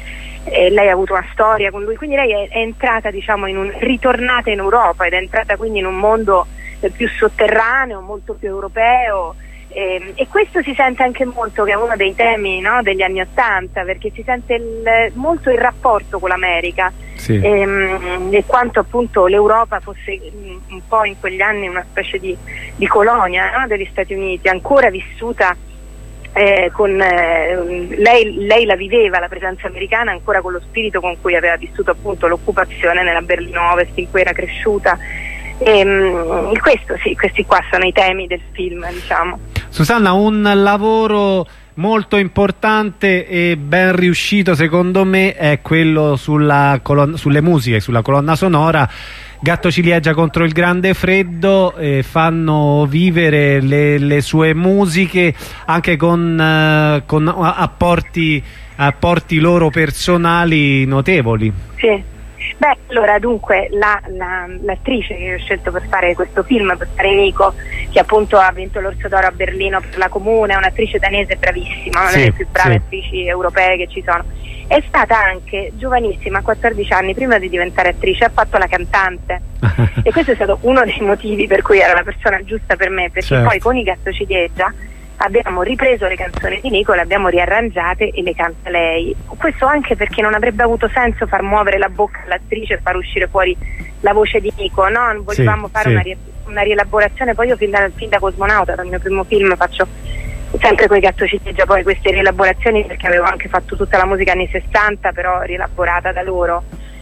e lei ha avuto una storia con lui, quindi lei è, è entrata, diciamo, in un, ritornata in Europa, ed è entrata quindi in un mondo eh, più sotterraneo, molto più europeo, E, e questo si sente anche molto, che è uno dei temi, no, degli anni Ottanta, perché si sente il, molto il rapporto con l'America, sì. e, e quanto appunto l'Europa fosse un po' in quegli anni una specie di, di colonia, no, degli Stati Uniti, ancora vissuta eh, con eh, lei, lei la viveva la presenza americana ancora con lo spirito con cui aveva vissuto appunto l'occupazione nella Berlino Ovest in cui era cresciuta. E, um, questo sì, questi qua sono i temi del film, diciamo. Susanna, un lavoro molto importante e ben riuscito secondo me è quello sulla colonna, sulle musiche, sulla colonna sonora. Gatto Ciliegia contro il grande freddo, eh, fanno vivere le, le sue musiche anche con, eh, con apporti, apporti loro personali notevoli. Sì. Beh, allora dunque la, la, l'attrice che ho scelto per fare questo film, per fare Nico, che appunto ha vinto l'Orso d'Oro a Berlino per La Comune, è un'attrice danese bravissima, una sì, delle più brave sì. attrici europee che ci sono. È stata anche giovanissima, a quattordici anni, prima di diventare attrice, ha fatto la cantante e questo è stato uno dei motivi per cui era la persona giusta per me, perché certo. poi con I Gatto Ciliegia abbiamo ripreso le canzoni di Nico, le abbiamo riarrangiate e le canta lei. Questo anche perché non avrebbe avuto senso far muovere la bocca all'attrice e far uscire fuori la voce di Nico, no? Volevamo sì, fare sì. Una, ri- una rielaborazione. Poi io fin da, fin da Cosmonauta, dal mio primo film, faccio sempre con I Gatto Ciliegia poi queste rielaborazioni, perché avevo anche fatto tutta la musica anni sessanta però rielaborata da loro.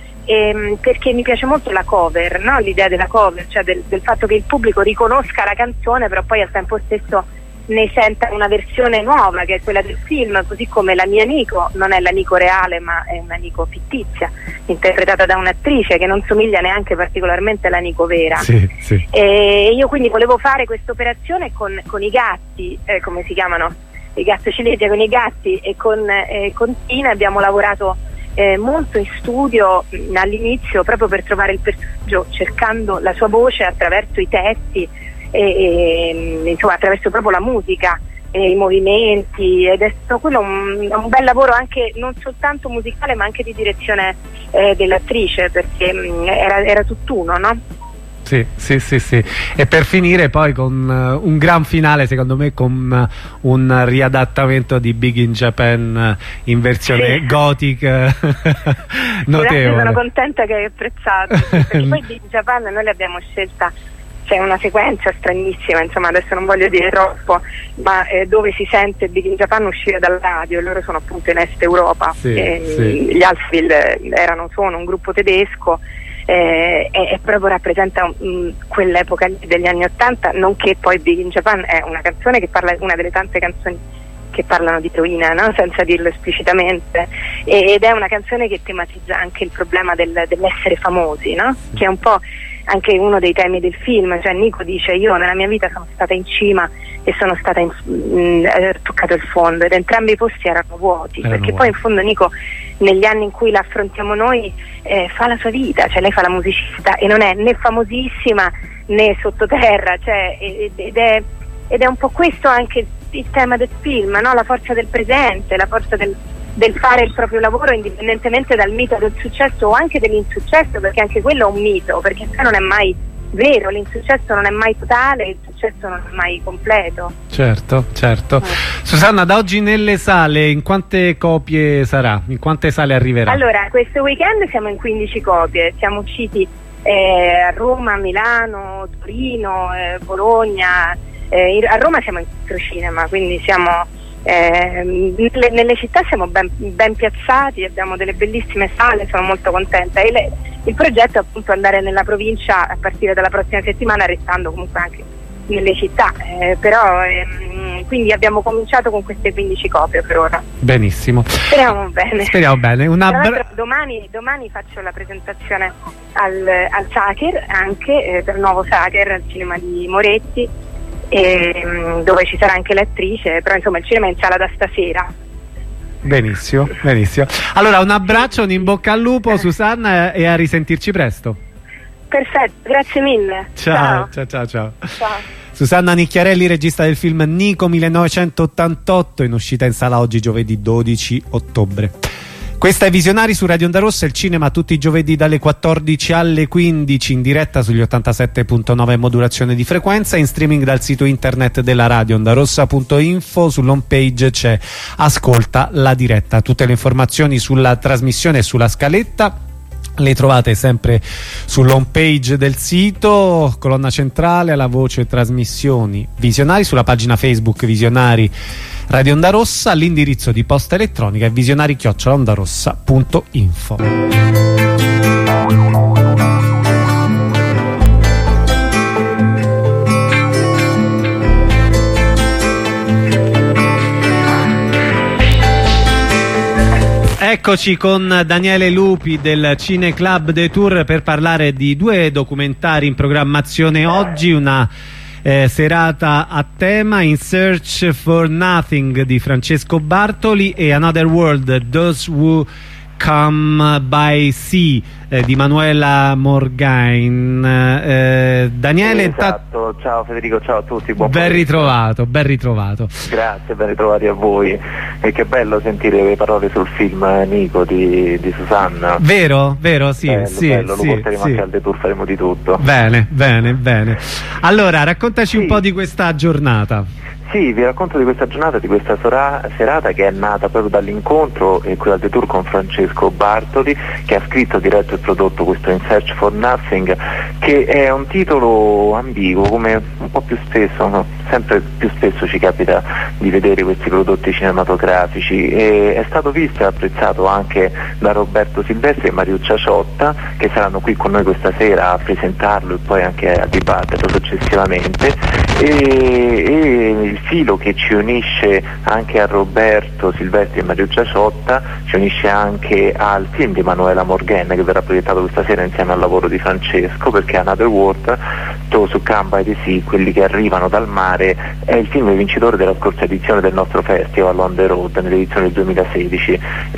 E, perché mi piace molto la cover, no? L'idea della cover, cioè del, del fatto che il pubblico riconosca la canzone però poi al tempo stesso ne senta una versione nuova, che è quella del film, così come la mia Nico non è la Nico reale ma è una Nico fittizia, interpretata da un'attrice che non somiglia neanche particolarmente alla Nico vera. Sì, sì. E io quindi volevo fare questa operazione con, con i gatti, eh, come si chiamano? I Gatto Ciliegia, con i gatti e con, eh, con Tina abbiamo lavorato eh, molto in studio mh, all'inizio proprio per trovare il personaggio, cercando la sua voce attraverso i testi e, e insomma attraverso proprio la musica e i movimenti, ed è stato quello un, un bel lavoro anche non soltanto musicale ma anche di direzione eh, dell'attrice, perché mh, era, era tutt'uno, no? Sì, sì, sì, sì. E per finire poi con uh, un gran finale secondo me, con uh, un riadattamento di Big in Japan uh, in versione sì. gothic notevole. Sono contenta che hai apprezzato, perché poi Big in Japan noi l'abbiamo scelta, c'è una sequenza stranissima, insomma adesso non voglio dire troppo, ma eh, dove si sente Big in Japan uscire dal radio, e loro sono appunto in Est Europa, sì, e, sì. gli Alphaville erano, sono un gruppo tedesco, eh, e, e proprio rappresenta um, quell'epoca degli anni Ottanta, nonché poi Big in Japan è una canzone che parla, una delle tante canzoni che parlano di eroina, no? Senza dirlo esplicitamente, e, ed è una canzone che tematizza anche il problema del, dell'essere famosi, no? Che è un po' anche uno dei temi del film, cioè Nico dice: io nella mia vita sono stata in cima e sono stata in, mh, ho toccato il fondo, ed entrambi i posti erano vuoti, erano perché vuoti. Poi in fondo Nico, negli anni in cui la affrontiamo noi, eh, fa la sua vita, cioè lei fa la musicista e non è né famosissima né sottoterra, cioè, ed è, ed è un po' questo anche il, il tema del film, no? La forza del presente, la forza del del fare il proprio lavoro indipendentemente dal mito del successo o anche dell'insuccesso, perché anche quello è un mito, perché non è mai vero, l'insuccesso non è mai totale, il successo non è mai completo. Certo, certo. Eh. Susanna, da oggi nelle sale in quante copie sarà? In quante sale arriverà? Allora, questo weekend siamo in quindici copie, siamo usciti eh, a Roma, Milano, Torino, eh, Bologna, eh, a Roma siamo in quattro cinema, quindi siamo Eh, nelle, nelle città siamo ben, ben piazzati, abbiamo delle bellissime sale, sono molto contenta, e le, il progetto è appunto andare nella provincia a partire dalla prossima settimana, restando comunque anche nelle città, eh, però ehm, quindi abbiamo cominciato con queste quindici copie per ora. Benissimo, speriamo bene, speriamo bene. Una bra- domani, domani faccio la presentazione al, al Sacher, anche eh, per Nuovo Sacher, al cinema di Moretti, E, dove ci sarà anche l'attrice, però insomma il cinema è in sala da stasera. Benissimo, benissimo. Allora un abbraccio, un in bocca al lupo eh. Susanna, e a risentirci presto. Perfetto, grazie mille. Ciao, ciao, ciao, ciao. Ciao. Susanna Nicchiarelli, regista del film Nico millenovecentottantotto, in uscita in sala oggi giovedì dodici ottobre. Questa è Visionari su Radio Onda Rossa, il cinema tutti i giovedì dalle quattordici alle quindici in diretta sugli ottantasette punto nove modulazione di frequenza, in streaming dal sito internet della radio ondarossa punto info. Sull'home page c'è Ascolta la diretta. Tutte le informazioni sulla trasmissione e sulla scaletta le trovate sempre sull'home page del sito, colonna centrale, alla voce trasmissioni Visionari, sulla pagina Facebook Visionari Radio Onda Rossa. L'indirizzo di posta elettronica è visionari chiocciola ondarossa punto info. Eccoci con Daniele Lupi del Cine Club de Tour per parlare di due documentari in programmazione oggi. Una eh, serata a tema, In Search for Nothing di Francesco Bartoli e Another World, Those Who Come by Sea eh, di Manuela Morgain. eh, Daniele, esatto. Ciao Federico, ciao a tutti, buon ben ritrovato, ben ritrovato. Grazie, ben ritrovati a voi, e che bello sentire le parole sul film Nico di, di Susanna. Vero, vero, sì, bello, sì, bello, sì, lo porteremo sì. anche al detour, faremo di tutto. Bene, bene, bene. Allora, raccontaci sì. un po' di questa giornata. Sì, vi racconto di questa giornata, di questa sora- serata che è nata proprio dall'incontro e qui al detour con Francesco Bartoli, che ha scritto, diretto e prodotto questo In Search for Nothing, che è un titolo ambiguo, come un po' più spesso, no? Sempre più spesso ci capita di vedere questi prodotti cinematografici, e è stato visto e apprezzato anche da Roberto Silvestri e Mariuccia Ciotta, che saranno qui con noi questa sera a presentarlo e poi anche a dibatterlo successivamente. E, e il filo che ci unisce anche a Roberto Silvestri e Mariuccia Ciotta ci unisce anche al film di Manuela Morgain, che verrà proiettato questa sera insieme al lavoro di Francesco, perché Another World, Those Who Come by the Sea, quelli che arrivano dal mare, è il film vincitore della scorsa edizione del nostro festival On the Road, nell'edizione del duemilasedici,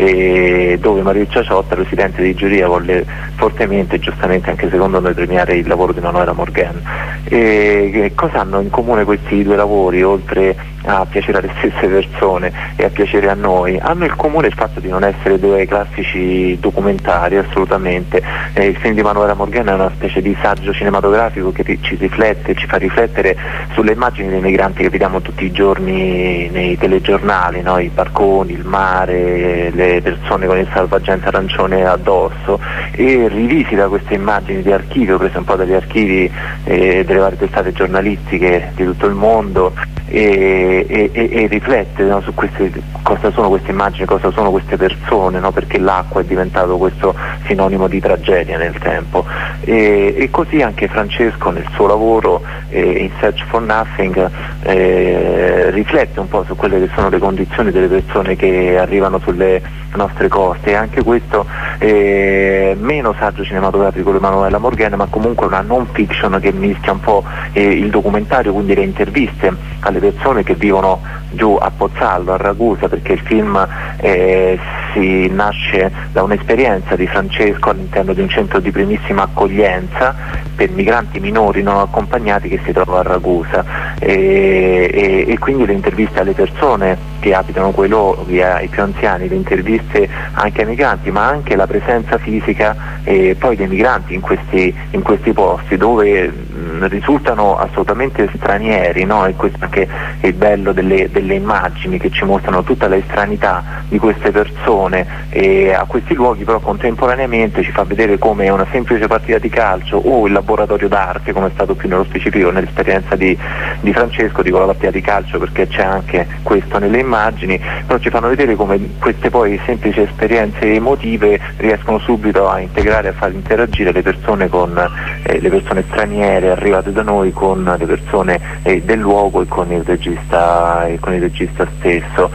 e dove Mariuccia Ciotta, presidente di giuria, volle fortemente e giustamente anche secondo noi premiare il lavoro di Manuela Morgain. E cosa hanno in comune questi due lavori, oltre a piacere alle stesse persone e a piacere a noi? Hanno in comune il fatto di non essere due classici documentari, assolutamente. Eh, il film di Manuela Morgain è una specie di saggio cinematografico che ti, ci riflette, ci fa riflettere sulle immagini dei migranti che vediamo tutti i giorni nei telegiornali, no? I barconi, il mare, le persone con il salvagente arancione addosso, e rivisita queste immagini di archivio prese un po' dagli archivi eh, delle varie testate giornalistiche di tutto il mondo, e, e, e, e riflette, no, su queste, cosa sono queste immagini, cosa sono queste persone, no? Perché l'acqua è diventato questo sinonimo di tragedia nel tempo. E, e così anche Francesco nel suo lavoro eh, In Search for Nothing eh, riflette un po' su quelle che sono le condizioni delle persone che arrivano sulle nostre coste, e anche questo eh, meno saggio cinematografico di Manuela Morgain, ma comunque una non fiction che mischia un po' eh, il documentario, quindi le interviste alle persone che vivono giù a Pozzallo, a Ragusa, perché il film eh, si nasce da un'esperienza di Francesco all'interno di un centro di primissima accoglienza per migranti minori non accompagnati che si trova a Ragusa, e, e, e quindi le interviste alle persone che abitano quei luoghi, ai più anziani, le interviste anche ai migranti, ma anche la presenza fisica eh, poi dei migranti in questi, in questi posti dove mh, risultano assolutamente stranieri, no? E questo anche è il bello delle, delle immagini che ci mostrano tutta l'estranità di queste persone e a questi luoghi, però contemporaneamente ci fa vedere come una semplice partita di calcio o il laboratorio d'arte, come è stato più nello specifico nell'esperienza di, di Francesco, dico la partita di calcio perché c'è anche questo nelle immagini, però ci fanno vedere come queste poi semplici esperienze emotive riescono subito a integrare, a far interagire le persone con eh, le persone straniere arrivate da noi con le persone eh, del luogo e con il regista e con il regista stesso.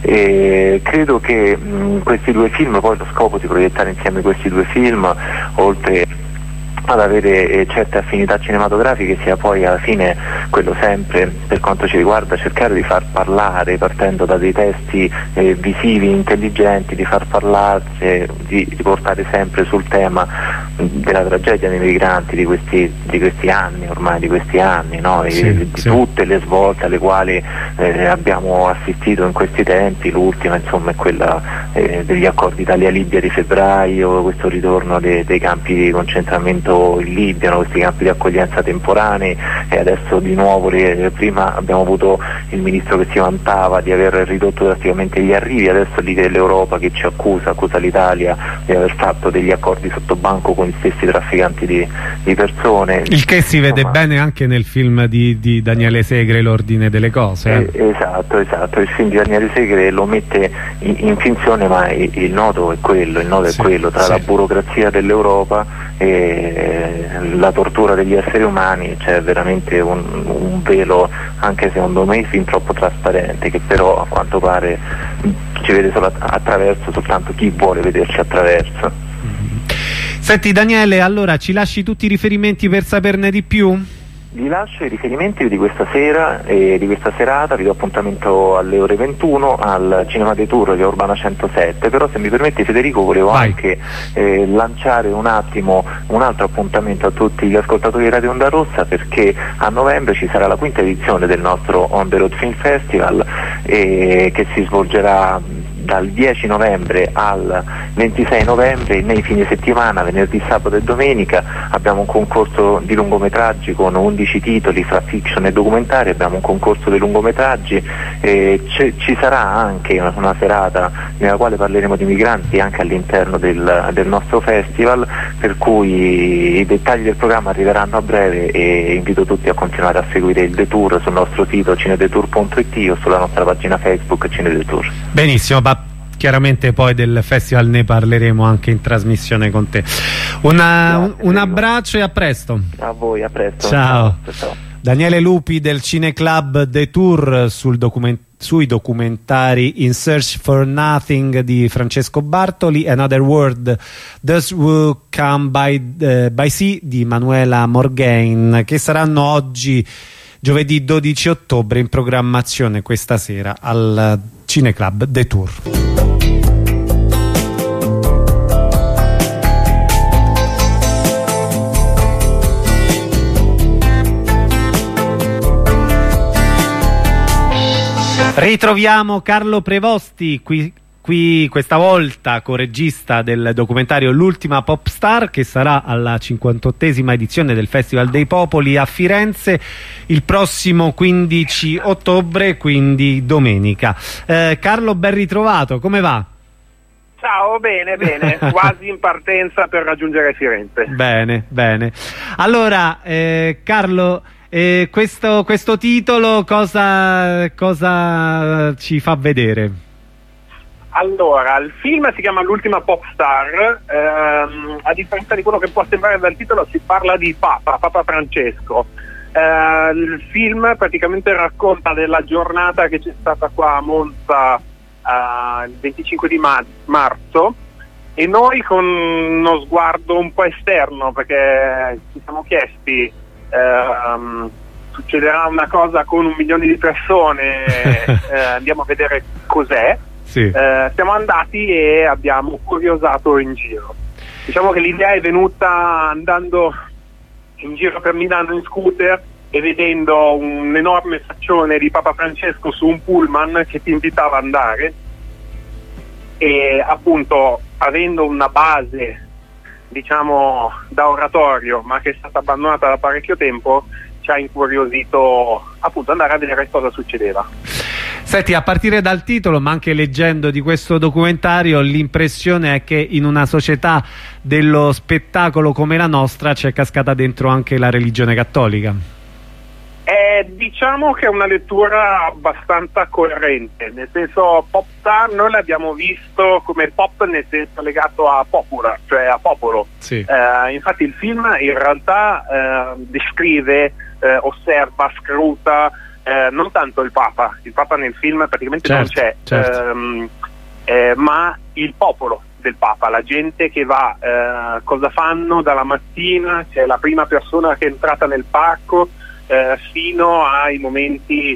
E credo che mh, questi due film, poi lo scopo di proiettare insieme questi due film, oltre ad avere eh, certe affinità cinematografiche, sia poi alla fine quello sempre per quanto ci riguarda cercare di far parlare, partendo da dei testi eh, visivi intelligenti, di far parlare, di, di portare sempre sul tema della tragedia dei migranti di questi, di questi anni, ormai di questi anni, no? e, sì, di sì. tutte le svolte alle quali eh, abbiamo assistito in questi tempi. L'ultima insomma è quella eh, degli accordi Italia-Libia di febbraio, questo ritorno de, dei campi di concentramento in Libia, no? Questi campi di accoglienza temporanei, e adesso di nuovo le, prima abbiamo avuto il ministro che si vantava di aver ridotto drasticamente gli arrivi, adesso lì dell'Europa che ci accusa, accusa l'Italia di aver fatto degli accordi sotto banco con gli stessi trafficanti di, di persone. Il che si vede Insomma, bene anche nel film di, di Daniele Segre, L'ordine delle cose. Eh? Eh, esatto, esatto, il film di Daniele Segre lo mette in, in finzione, ma il, il nodo è quello, il nodo sì, è quello, tra sì. la burocrazia dell'Europa e la tortura degli esseri umani c'è veramente un, un velo, anche secondo me fin troppo trasparente, che però a quanto pare ci vede solo attraverso soltanto chi vuole vederci attraverso. Senti Daniele, allora ci lasci tutti i riferimenti per saperne di più? Vi lascio i riferimenti di questa sera e di questa serata, vi do appuntamento alle ore ventuno al Cinema dei Tour via Urbana centosette, però se mi permette Federico volevo Vai. anche eh, lanciare un attimo un altro appuntamento a tutti gli ascoltatori di Radio Onda Rossa, perché a novembre ci sarà la quinta edizione del nostro On The Road Film Festival eh, che si svolgerà dal dieci novembre al ventisei novembre nei fine settimana, venerdì, sabato e domenica. Abbiamo un concorso di lungometraggi con undici titoli fra fiction e documentari, abbiamo un concorso di lungometraggi, eh, ci sarà anche una serata nella quale parleremo di migranti anche all'interno del, del nostro festival, per cui i dettagli del programma arriveranno a breve e invito tutti a continuare a seguire il The Tour sul nostro sito cinedetour punto it o sulla nostra pagina Facebook Cine The Tour. Benissimo, ma chiaramente poi del festival ne parleremo anche in trasmissione con te. Una, un, un abbraccio e a presto. A voi, a presto. Ciao. Ciao, ciao. Daniele Lupi del Cineclub The Tour sul document sui documentari In Search for Nothing di Francesco Bartoli, Another World Thus Will Come by, uh, by Sea di Manuela Morgain, che saranno oggi giovedì dodici ottobre in programmazione questa sera al Cineclub The Tour. Ritroviamo Carlo Prevosti qui, qui questa volta co-regista del documentario L'ultima pop star, che sarà alla cinquantottesima edizione del Festival dei Popoli a Firenze il prossimo quindici ottobre, quindi domenica. Eh, Carlo, ben ritrovato, come va? Ciao, bene, bene, quasi in partenza per raggiungere Firenze. Bene, bene. Allora, eh, Carlo, eh, questo, questo titolo cosa, cosa ci fa vedere? Allora, il film si chiama L'ultima pop star, ehm, a differenza di quello che può sembrare dal titolo, si parla di Papa, Papa Francesco. Eh, il film praticamente racconta della giornata che c'è stata qua a Monza eh, il venticinque di ma- marzo, e noi con uno sguardo un po' esterno, perché ci siamo chiesti ehm, succederà una cosa con un milione di persone, eh, andiamo a vedere cos'è. Sì. Eh, siamo andati e abbiamo curiosato in giro. Diciamo che l'idea è venuta andando in giro per Milano in scooter e vedendo un enorme faccione di Papa Francesco su un pullman che ti invitava ad andare, e appunto avendo una base diciamo da oratorio ma che è stata abbandonata da parecchio tempo, ci ha incuriosito appunto andare a vedere cosa succedeva. Senti, a partire dal titolo, ma anche leggendo di questo documentario, l'impressione è che in una società dello spettacolo come la nostra c'è cascata dentro anche la religione cattolica. Eh, diciamo che è una lettura abbastanza coerente, nel senso pop star noi l'abbiamo visto come pop nel senso legato a popular, cioè a popolo. Sì. Eh, infatti il film in realtà eh, descrive, eh, osserva, scruta Eh, non tanto il Papa, il Papa nel film praticamente certo, non c'è, certo. ehm, eh, ma il popolo del Papa, la gente che va, eh, cosa fanno dalla mattina, c'è la prima persona che è entrata nel parco eh, fino ai momenti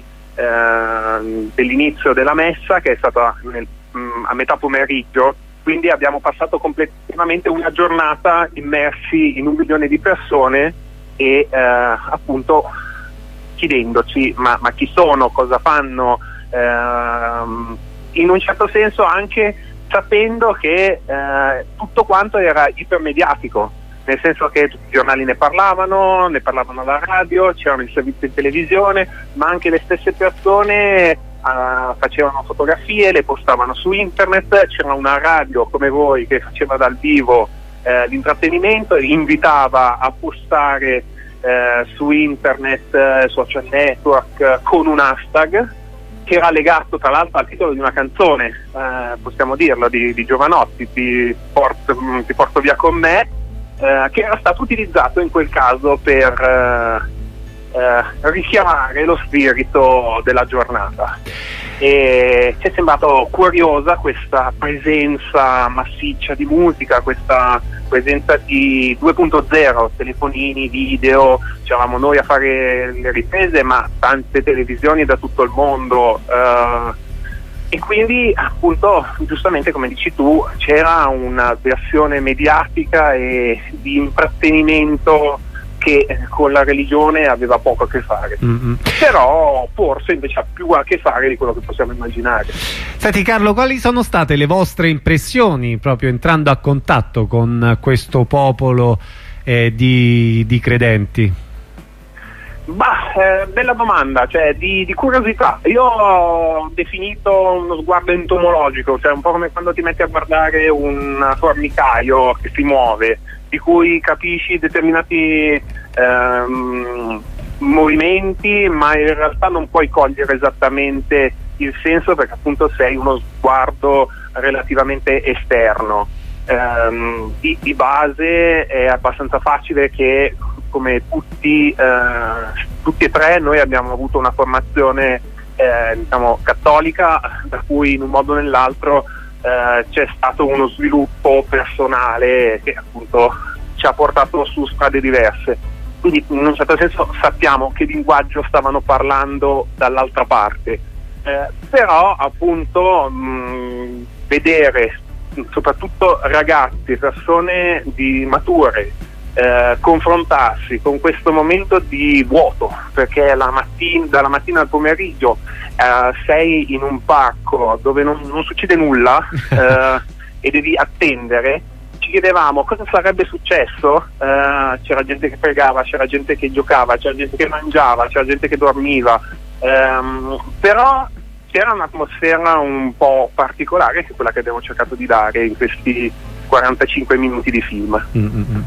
eh, dell'inizio della messa, che è stata nel, mh, a metà pomeriggio. Quindi abbiamo passato completamente una giornata immersi in un milione di persone e eh, appunto chiedendoci ma, ma chi sono, cosa fanno, ehm, in un certo senso anche sapendo che eh, tutto quanto era ipermediatico, nel senso che tutti i giornali ne parlavano, ne parlavano alla radio, c'erano i servizi in televisione, ma anche le stesse persone Uh, facevano fotografie, le postavano su internet, c'era una radio come voi che faceva dal vivo eh, l'intrattenimento, invitava a postare eh, su internet, eh, social network eh, con un hashtag che era legato tra l'altro al titolo di una canzone, eh, possiamo dirlo, di, di Giovanotti, ti porto, ti porto via con me, eh, che era stato utilizzato in quel caso per eh, Eh, richiamare lo spirito della giornata. E ci è sembrato curiosa questa presenza massiccia di musica, questa presenza di due punto zero, telefonini, video, c'eravamo noi a fare le riprese, ma tante televisioni da tutto il mondo, eh, e quindi appunto giustamente come dici tu c'era una versione mediatica e di intrattenimento che con la religione aveva poco a che fare. Mm-hmm. Però forse invece ha più a che fare di quello che possiamo immaginare. Senti Carlo, quali sono state le vostre impressioni proprio entrando a contatto con questo popolo eh, di, di credenti? Bah, eh, bella domanda, cioè di, di curiosità. Io ho definito uno sguardo entomologico, cioè un po' come quando ti metti a guardare un formicaio che si muove, di cui capisci determinati ehm, movimenti, ma in realtà non puoi cogliere esattamente il senso perché appunto sei uno sguardo relativamente esterno. Ehm, di, di base è abbastanza facile che come tutti, eh, tutti e tre noi abbiamo avuto una formazione eh, diciamo cattolica, da cui in un modo o nell'altro Uh, c'è stato uno sviluppo personale che appunto ci ha portato su strade diverse, quindi in un certo senso sappiamo che linguaggio stavano parlando dall'altra parte, uh, però appunto mh, vedere soprattutto ragazzi, persone di mature uh, confrontarsi con questo momento di vuoto, perché la mattina, dalla mattina al pomeriggio Uh, sei in un parco dove non, non succede nulla uh, e devi attendere. Ci chiedevamo cosa sarebbe successo, uh, c'era gente che pregava, c'era gente che giocava, c'era gente che mangiava, c'era gente che dormiva, um, però c'era un'atmosfera un po' particolare che è quella che abbiamo cercato di dare in questi quarantacinque minuti di film. Mm-hmm.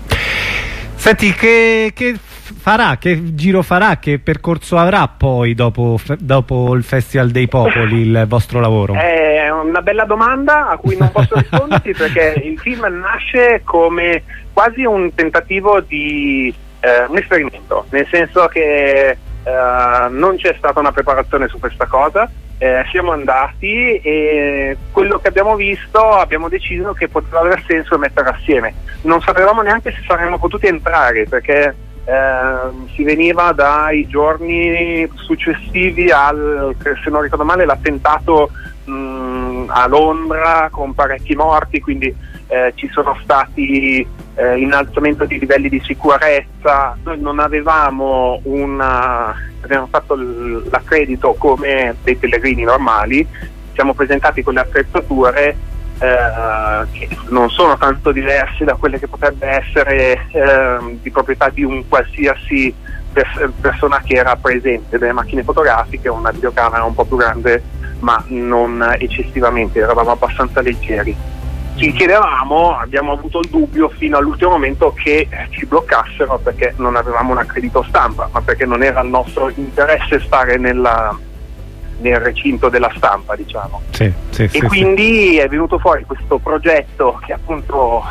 Senti, che, che farà, che giro farà, che percorso avrà poi dopo, dopo il Festival dei Popoli il vostro lavoro? È una bella domanda a cui non posso risponderti perché il film nasce come quasi un tentativo di eh, un esperimento, nel senso che eh, non c'è stata una preparazione su questa cosa. Eh, siamo andati e quello che abbiamo visto abbiamo deciso che poteva aver senso mettere assieme. Non sapevamo neanche se saremmo potuti entrare perché eh, si veniva dai giorni successivi al, se non ricordo male, l'attentato mh, a Londra con parecchi morti, quindi eh, ci sono stati eh, innalzamento di livelli di sicurezza. Noi non avevamo una abbiamo fatto l'accredito come dei pellegrini normali, siamo presentati con le attrezzature eh, che non sono tanto diverse da quelle che potrebbe essere eh, di proprietà di un qualsiasi pers- persona che era presente, delle macchine fotografiche, una videocamera un po' più grande ma non eccessivamente, eravamo abbastanza leggeri. Ci chiedevamo, abbiamo avuto il dubbio fino all'ultimo momento che ci bloccassero perché non avevamo un accredito stampa, ma perché non era il nostro interesse stare nella, nel recinto della stampa, diciamo. Sì, sì, e sì, quindi sì. È venuto fuori questo progetto che appunto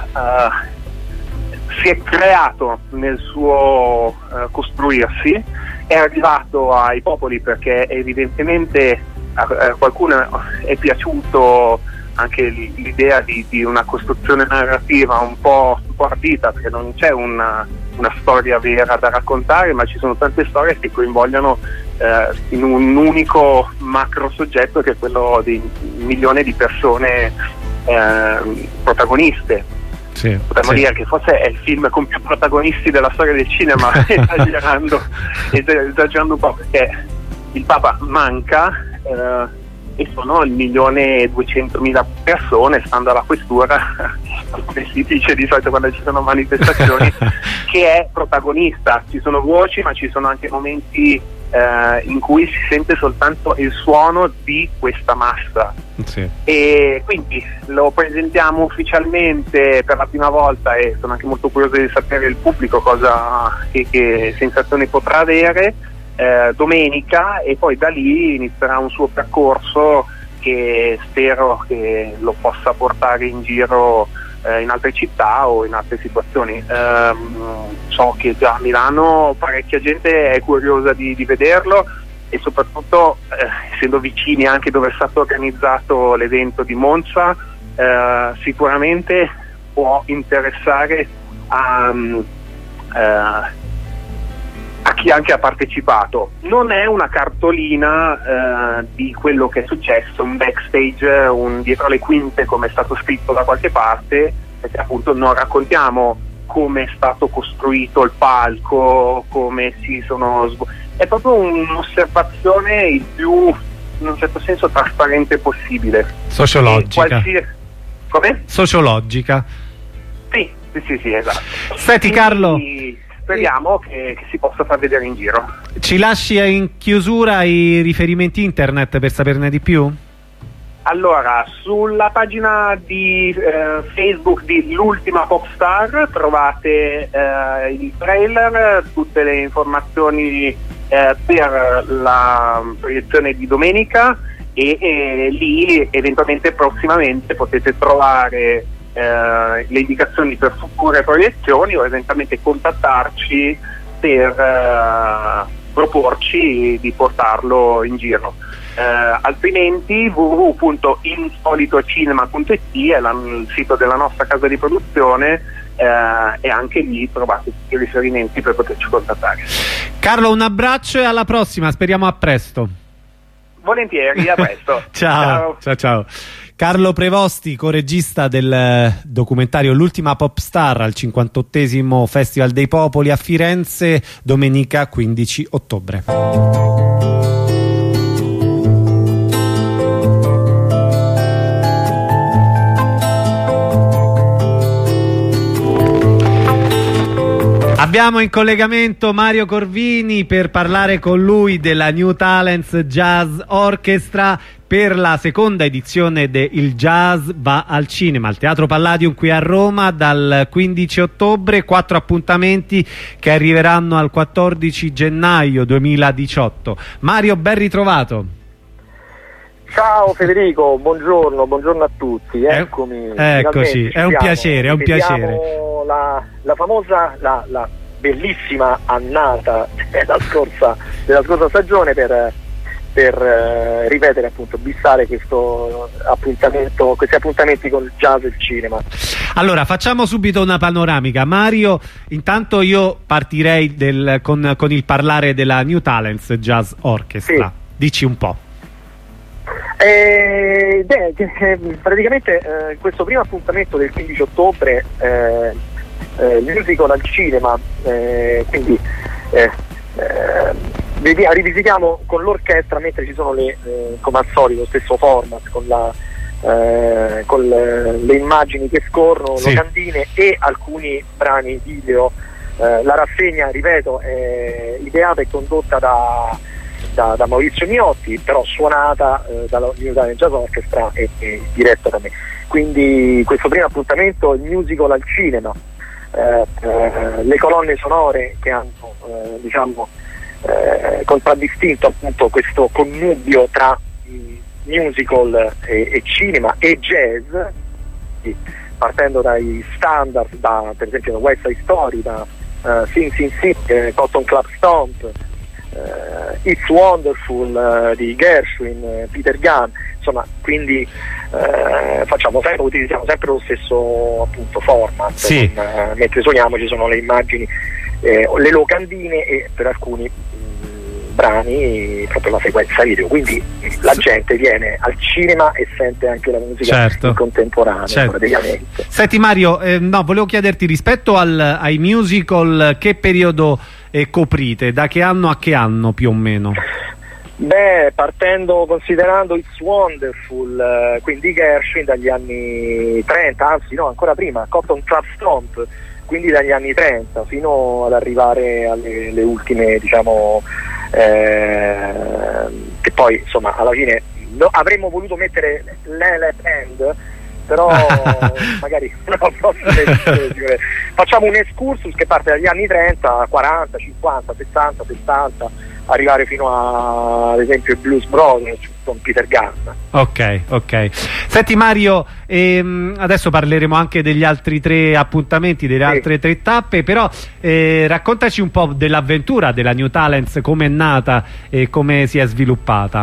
uh, si è creato nel suo uh, costruirsi, è arrivato ai popoli perché evidentemente a uh, qualcuno è piaciuto anche l'idea di, di una costruzione narrativa un po', un po' ardita, perché non c'è una, una storia vera da raccontare, ma ci sono tante storie che coinvolgono eh, in un unico macro soggetto, che è quello di un milione di persone eh, protagoniste. Sì, Potremmo sì. dire che forse è il film con più protagonisti della storia del cinema, esagerando, esagerando un po', perché il Papa manca eh, e sono il milione e duecentomila persone, stando alla questura, come si dice di solito quando ci sono manifestazioni, che è protagonista. Ci sono voci, ma ci sono anche momenti eh, in cui si sente soltanto il suono di questa massa. Sì. E quindi lo presentiamo ufficialmente per la prima volta, e sono anche molto curioso di sapere il pubblico cosa, che, che sensazioni potrà avere eh, domenica, e poi da lì inizierà un suo percorso che spero che lo possa portare in giro eh, in altre città o in altre situazioni. Ehm, so che già a Milano parecchia gente è curiosa di, di vederlo, e soprattutto eh, essendo vicini anche dove è stato organizzato l'evento di Monza, eh, sicuramente può interessare a, eh, a chi anche ha partecipato. Non è una cartolina eh, di quello che è successo, un backstage, un dietro le quinte come è stato scritto da qualche parte, perché appunto non raccontiamo come è stato costruito il palco, come si sono sv- è proprio un'osservazione il più, in un certo senso, trasparente possibile. Sociologica. Qualsiasi... Come? Sociologica. Sì, sì, sì, sì, esatto. Senti Carlo, quindi speriamo che, che si possa far vedere in giro. ci lasci in chiusura i riferimenti internet per saperne di più? Allora, sulla pagina di eh, Facebook di L'Ultima Popstar trovate eh, il trailer, tutte le informazioni eh, per la proiezione di domenica, e, e lì eventualmente prossimamente potete trovare eh, le indicazioni per future proiezioni, o eventualmente contattarci per eh, proporci di portarlo in giro. Eh, altrimenti w w w punto insolitocinema punto i t è la, il sito della nostra casa di produzione, eh, e anche lì trovate tutti i riferimenti per poterci contattare. Carlo, un abbraccio e alla prossima, speriamo a presto. Volentieri, a presto. ciao. Ciao. ciao ciao Carlo Prevosti, coregista del documentario L'Ultima Popstar al cinquantottesimo Festival dei Popoli a Firenze, domenica quindici ottobre. Abbiamo in collegamento Mario Corvini per parlare con lui della New Talents Jazz Orchestra per la seconda edizione de Il Jazz va al cinema al Teatro Palladium qui a Roma dal quindici ottobre, quattro appuntamenti che arriveranno al quattordici gennaio duemiladiciotto. Mario, ben ritrovato. Ciao Federico, buongiorno, buongiorno a tutti. Eccomi. Eccoci, è un piacere, è un piacere. La, la famosa, la, la bellissima annata della scorsa, della scorsa stagione per, per eh, ripetere, appunto, bissare questo appuntamento, questi appuntamenti con il jazz e il cinema. Allora, facciamo subito una panoramica. Mario, intanto io partirei del, con, con il parlare della New Talents Jazz Orchestra. Sì. Dici un po'. Eh, beh, eh, praticamente eh, questo primo appuntamento del quindici ottobre, eh, eh, musical al cinema, eh, quindi eh, eh, rivisitiamo con l'orchestra, mentre ci sono le, eh, come al solito, lo stesso format con, la, eh, con le, le immagini che scorrono, sì, locandine e alcuni brani video. Eh, la rassegna, ripeto, è ideata e condotta da Da, da Maurizio Miotti, però suonata eh, dalla New Talent Jazz Orchestra e, e diretta da me. Quindi questo primo appuntamento è il musical al cinema, eh, eh, le colonne sonore che hanno eh, diciamo eh, contraddistinto appunto questo connubio tra musical e, e cinema e jazz, partendo dai standard, da, per esempio da West Side Story, da uh, Sing Sing Sing, eh, Cotton Club Stomp, Uh, It's Wonderful uh, di Gershwin, uh, Peter Gunn, insomma, quindi eh, facciamo sempre, utilizziamo sempre lo stesso appunto format, sì. con, eh, mentre suoniamo ci sono le immagini, eh, le locandine e per alcuni mh, brani proprio la sequenza video, quindi la gente viene al cinema e sente anche la musica certo. in contemporanea, certo. praticamente. Senti Mario, eh, no, volevo chiederti rispetto al, ai musical, che periodo eh, coprite, da che anno a che anno più o meno? Beh, partendo, considerando It's Wonderful, eh, quindi Gershwin dagli anni trenta, anzi no, ancora prima, Cotton Club Stomp, quindi dagli anni trenta fino ad arrivare alle, alle ultime, diciamo, eh, che poi insomma alla fine no, avremmo voluto mettere l'Ele Band, però magari no, facciamo un excursus che parte dagli anni trenta, quaranta, cinquanta, sessanta, settanta, arrivare fino a, ad esempio, i Blues Brothers con Peter Gunn. Ok, ok. Senti Mario, ehm, adesso parleremo anche degli altri tre appuntamenti, delle sì. altre tre tappe, però eh, raccontaci un po' dell'avventura della New Talents, come è nata e come si è sviluppata.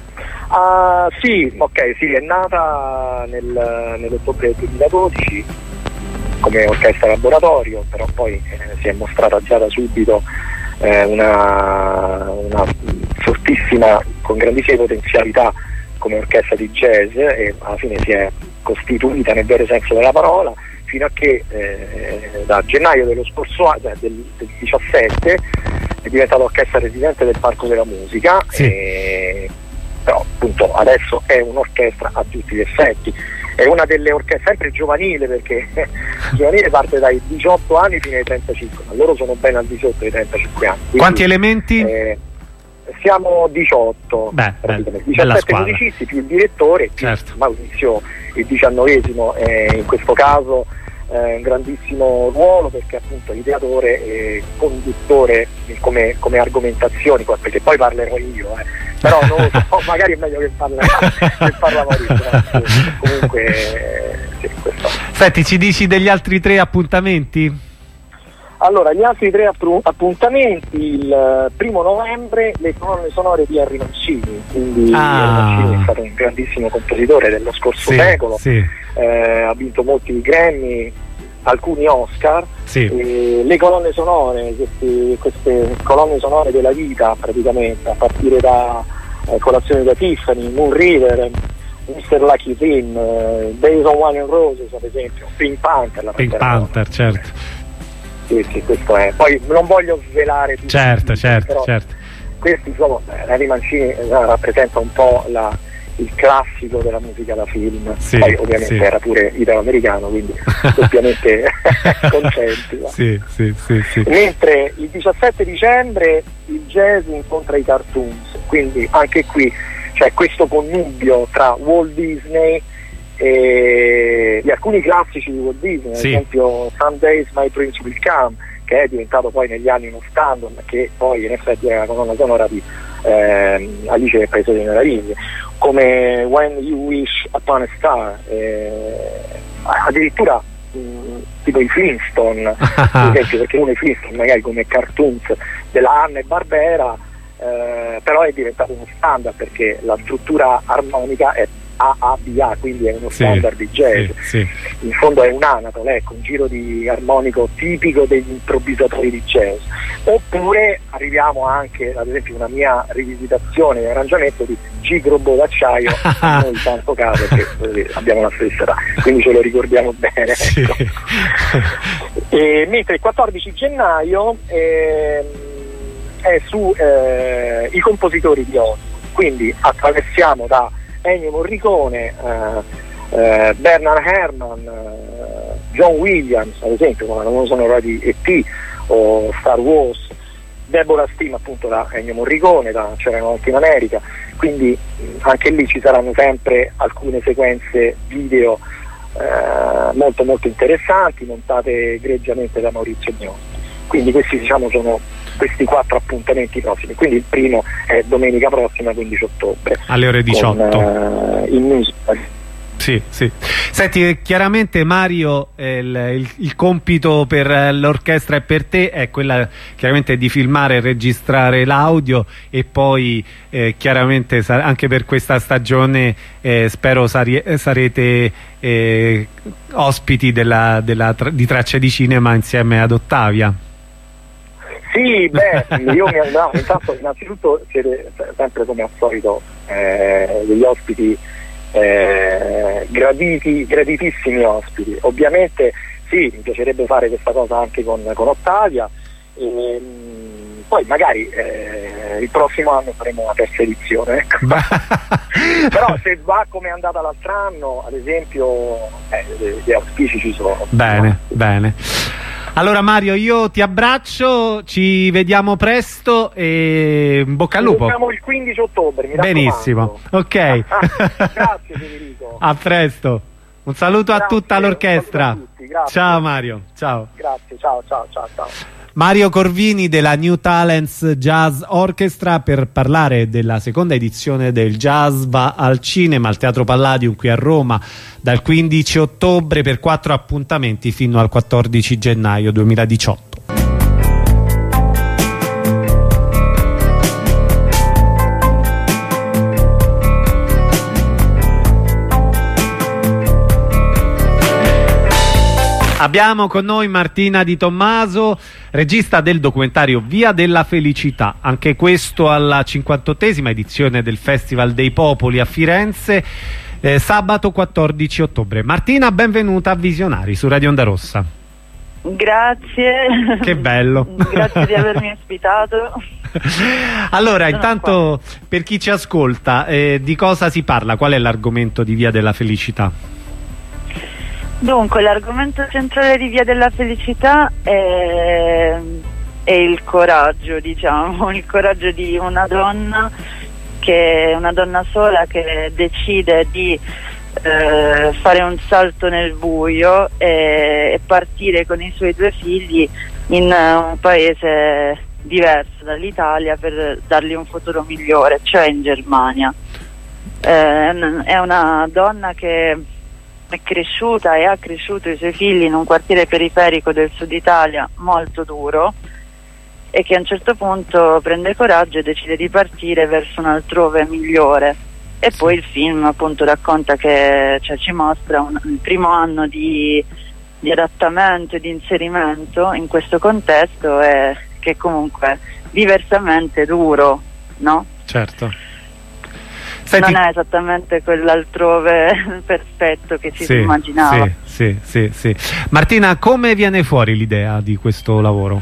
Uh, sì, ok, sì, è nata nel, nell'ottobre duemiladodici come orchestra laboratorio, però poi eh, si è mostrata già da subito eh, una, una fortissima, con grandissime potenzialità come orchestra di jazz, e alla fine si è costituita nel vero senso della parola, fino a che eh, da gennaio dello scorso anno, del, del diciassette, è diventata orchestra residente del Parco della Musica. Sì. E però appunto adesso è un'orchestra a tutti gli effetti, è una delle orchestre sempre giovanile, perché giovanile parte dai diciotto anni fino ai trentacinque, ma loro sono ben al di sotto dei trentacinque anni. Quindi, quanti elementi? Eh, siamo diciotto. Beh, diciassette musicisti più il direttore, più certo. Maurizio, il diciannovesimo, eh, in questo caso eh, un grandissimo ruolo, perché appunto ideatore e conduttore come, come argomentazioni, perché poi parlerò io, eh. però non lo so, magari è meglio che parla, che parla Maurizio, no? Comunque eh, sì, questo. Senti, ci dici degli altri tre appuntamenti? Allora, gli altri tre appuntamenti: il primo novembre le colonne sonore di Henry Mancini, quindi ah. Henry Mancini è stato un grandissimo compositore dello scorso sì, secolo, sì. Eh, ha vinto molti Grammy, alcuni Oscar, sì. eh, le colonne sonore, queste, queste colonne sonore della vita praticamente, a partire da eh, Colazione da Tiffany, Moon River, mister Lucky Thing, eh, Days on Wine and Roses ad esempio, Pink Panther, la Pink Panther, certo. Sì, sì, questo è. Poi non voglio svelare tutto. Certo, tutto, certo, però certo. Questi insomma, Henry Mancini eh, rappresenta un po' la, il classico della musica da film. Sì, poi ovviamente sì. era pure italo-americano, quindi doppiamente contenti. Sì, sì, sì, sì. Mentre il diciassette dicembre il jazz incontra i cartoons, quindi anche qui c'è questo connubio tra Walt Disney e di alcuni classici di Walt Disney, sì. ad esempio Some Days My Prince Will Come, che è diventato poi negli anni uno standard, che poi in effetti è la colonna sonora di eh, Alice nel Paese delle Meraviglie, come When You Wish Upon a Star, eh, addirittura mh, tipo i Flintstone, ad esempio, perché uno i Flintstone magari come cartoons della Hanna e Barbera, eh, però è diventato uno standard perché la struttura armonica è A A B A, quindi è uno sì, standard di jazz, sì, sì. In fondo è un anatole, ecco, un giro di armonico tipico degli improvvisatori di jazz. Oppure arriviamo anche, ad esempio, una mia rivisitazione e arrangiamento di Gigrobo d'acciaio, noi tanto caro perché abbiamo la stessa età, quindi ce lo ricordiamo bene, sì. ecco. E, mentre il quattordici gennaio eh, è su eh, i compositori di oggi, quindi attraversiamo da Ennio Morricone, eh, eh, Bernard Herrmann, eh, John Williams ad esempio, come non sono di E T o Star Wars, Deborah Steam appunto da Ennio Morricone, da C'era una volta in America, quindi anche lì ci saranno sempre alcune sequenze video eh, molto molto interessanti, montate egregiamente da Maurizio Gnocchi. Quindi questi diciamo sono questi quattro appuntamenti prossimi, quindi il primo è domenica prossima, quindici ottobre, alle ore diciotto, con uh, il musical. Sì, sì. Senti, chiaramente Mario, eh, il, il, il compito per l'orchestra e per te è quella chiaramente di filmare e registrare l'audio, e poi eh, chiaramente anche per questa stagione eh, spero sari sarete eh, ospiti della, della tra di Tracce di Cinema insieme ad Ottavia. Sì, beh, io mi no, intanto innanzitutto siete sempre come al solito eh, degli ospiti Eh, graditi, graditissimi ospiti. Ovviamente sì, mi piacerebbe fare questa cosa anche con, con Ottavia, e, mh, poi magari eh, il prossimo anno faremo una terza edizione, ecco. Però se va come è andata l'altro anno, ad esempio, eh, gli auspici ci sono. Bene, no? Bene. Allora Mario, io ti abbraccio, ci vediamo presto e in bocca al lupo. Siamo il quindici ottobre, mi Benissimo, ok. Ah, grazie Federico. A presto. Un saluto grazie, a tutta l'orchestra. Ciao Mario, ciao. Grazie, ciao, ciao, ciao, ciao. Mario Corvini della New Talents Jazz Orchestra per parlare della seconda edizione del Jazz va al cinema al Teatro Palladium qui a Roma dal quindici ottobre per quattro appuntamenti fino al quattordici gennaio duemiladiciotto. Abbiamo con noi Martina Di Tommaso, regista del documentario Via della Felicità, anche questo alla cinquantottesima edizione del Festival dei Popoli a Firenze, eh, sabato quattordici ottobre. Martina, benvenuta a Visionari su Radio Onda Rossa. Grazie. Che bello. Grazie di avermi ospitato. Allora, Sono intanto qua. Per chi ci ascolta, eh, di cosa si parla? Qual è l'argomento di Via della Felicità? Dunque, l'argomento centrale di Via della Felicità è, è il coraggio, diciamo, il coraggio di una donna, che una donna sola che decide di eh, fare un salto nel buio e, e partire con i suoi due figli in un paese diverso dall'Italia per dargli un futuro migliore, cioè in Germania. Eh, è una donna che è cresciuta e ha cresciuto i suoi figli in un quartiere periferico del sud Italia molto duro, e che a un certo punto prende coraggio e decide di partire verso un altrove migliore. E poi il film appunto racconta che, cioè, ci mostra un, il primo anno di, di adattamento e di inserimento in questo contesto, e che comunque diversamente duro, no? Certo. Senti, non è esattamente quell'altrove perfetto che ci sì, si immaginava. Sì, sì, sì, sì. Martina, come viene fuori l'idea di questo lavoro?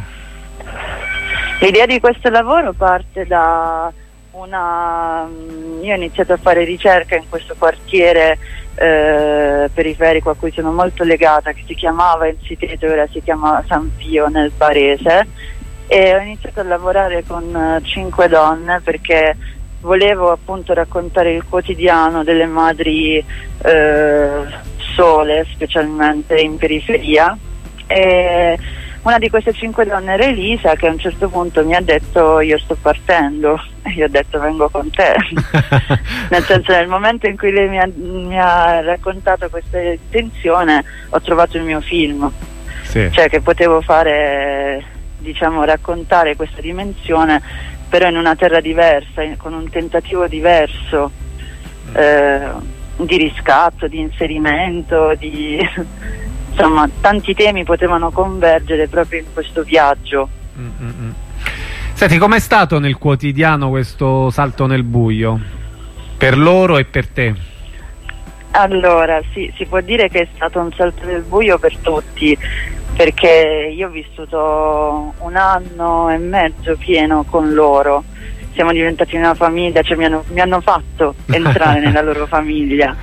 L'idea di questo lavoro parte da una... Io ho iniziato a fare ricerca in questo quartiere eh, periferico a cui sono molto legata, che si chiamava Ensiteto e ora si chiama San Pio nel Barese, e ho iniziato a lavorare con uh, cinque donne perché volevo appunto raccontare il quotidiano delle madri eh, sole, specialmente in periferia. E una di queste cinque donne era Elisa, che a un certo punto mi ha detto: io sto partendo, e io ho detto: vengo con te. Nel senso, nel momento in cui lei mi ha, mi ha raccontato questa intenzione, ho trovato il mio film, sì. Cioè che potevo fare, diciamo, raccontare questa dimensione però in una terra diversa, con un tentativo diverso eh, di riscatto, di inserimento, di insomma tanti temi potevano convergere proprio in questo viaggio. Mm-hmm. Senti, com'è stato nel quotidiano questo salto nel buio? Per loro e per te? Allora, sì, si può dire che è stato un salto nel buio per tutti, perché io ho vissuto un anno e mezzo pieno con loro, siamo diventati una famiglia, cioè mi hanno, mi hanno fatto entrare nella loro famiglia,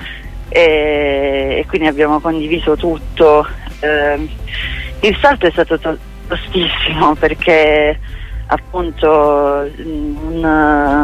e, e quindi abbiamo condiviso tutto. Eh, il salto è stato to tostissimo perché appunto un,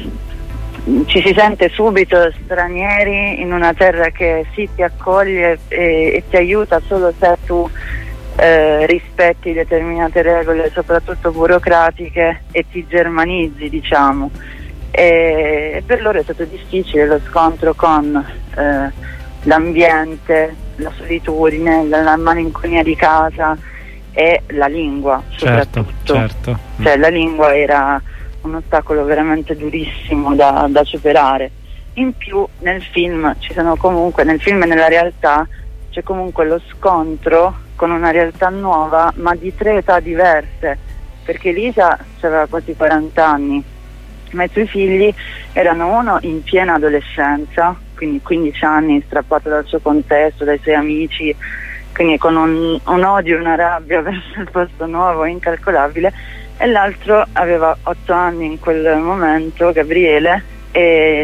ci si sente subito stranieri in una terra che sì ti accoglie e, e ti aiuta solo se tu Eh, rispetti determinate regole, soprattutto burocratiche, e ti germanizzi, diciamo. E, e per loro è stato difficile lo scontro con eh, l'ambiente, la solitudine, la, la malinconia di casa e la lingua soprattutto. Certo, certo. Cioè la lingua era un ostacolo veramente durissimo da, da superare. In più nel film ci sono comunque, nel film e nella realtà c'è comunque lo scontro con una realtà nuova ma di tre età diverse, perché Lisa aveva quasi quaranta anni, ma i suoi figli erano uno in piena adolescenza, quindi quindici anni, strappato dal suo contesto, dai suoi amici, quindi con un, un odio e una rabbia verso il posto nuovo incalcolabile, e l'altro aveva otto anni in quel momento, Gabriele, e,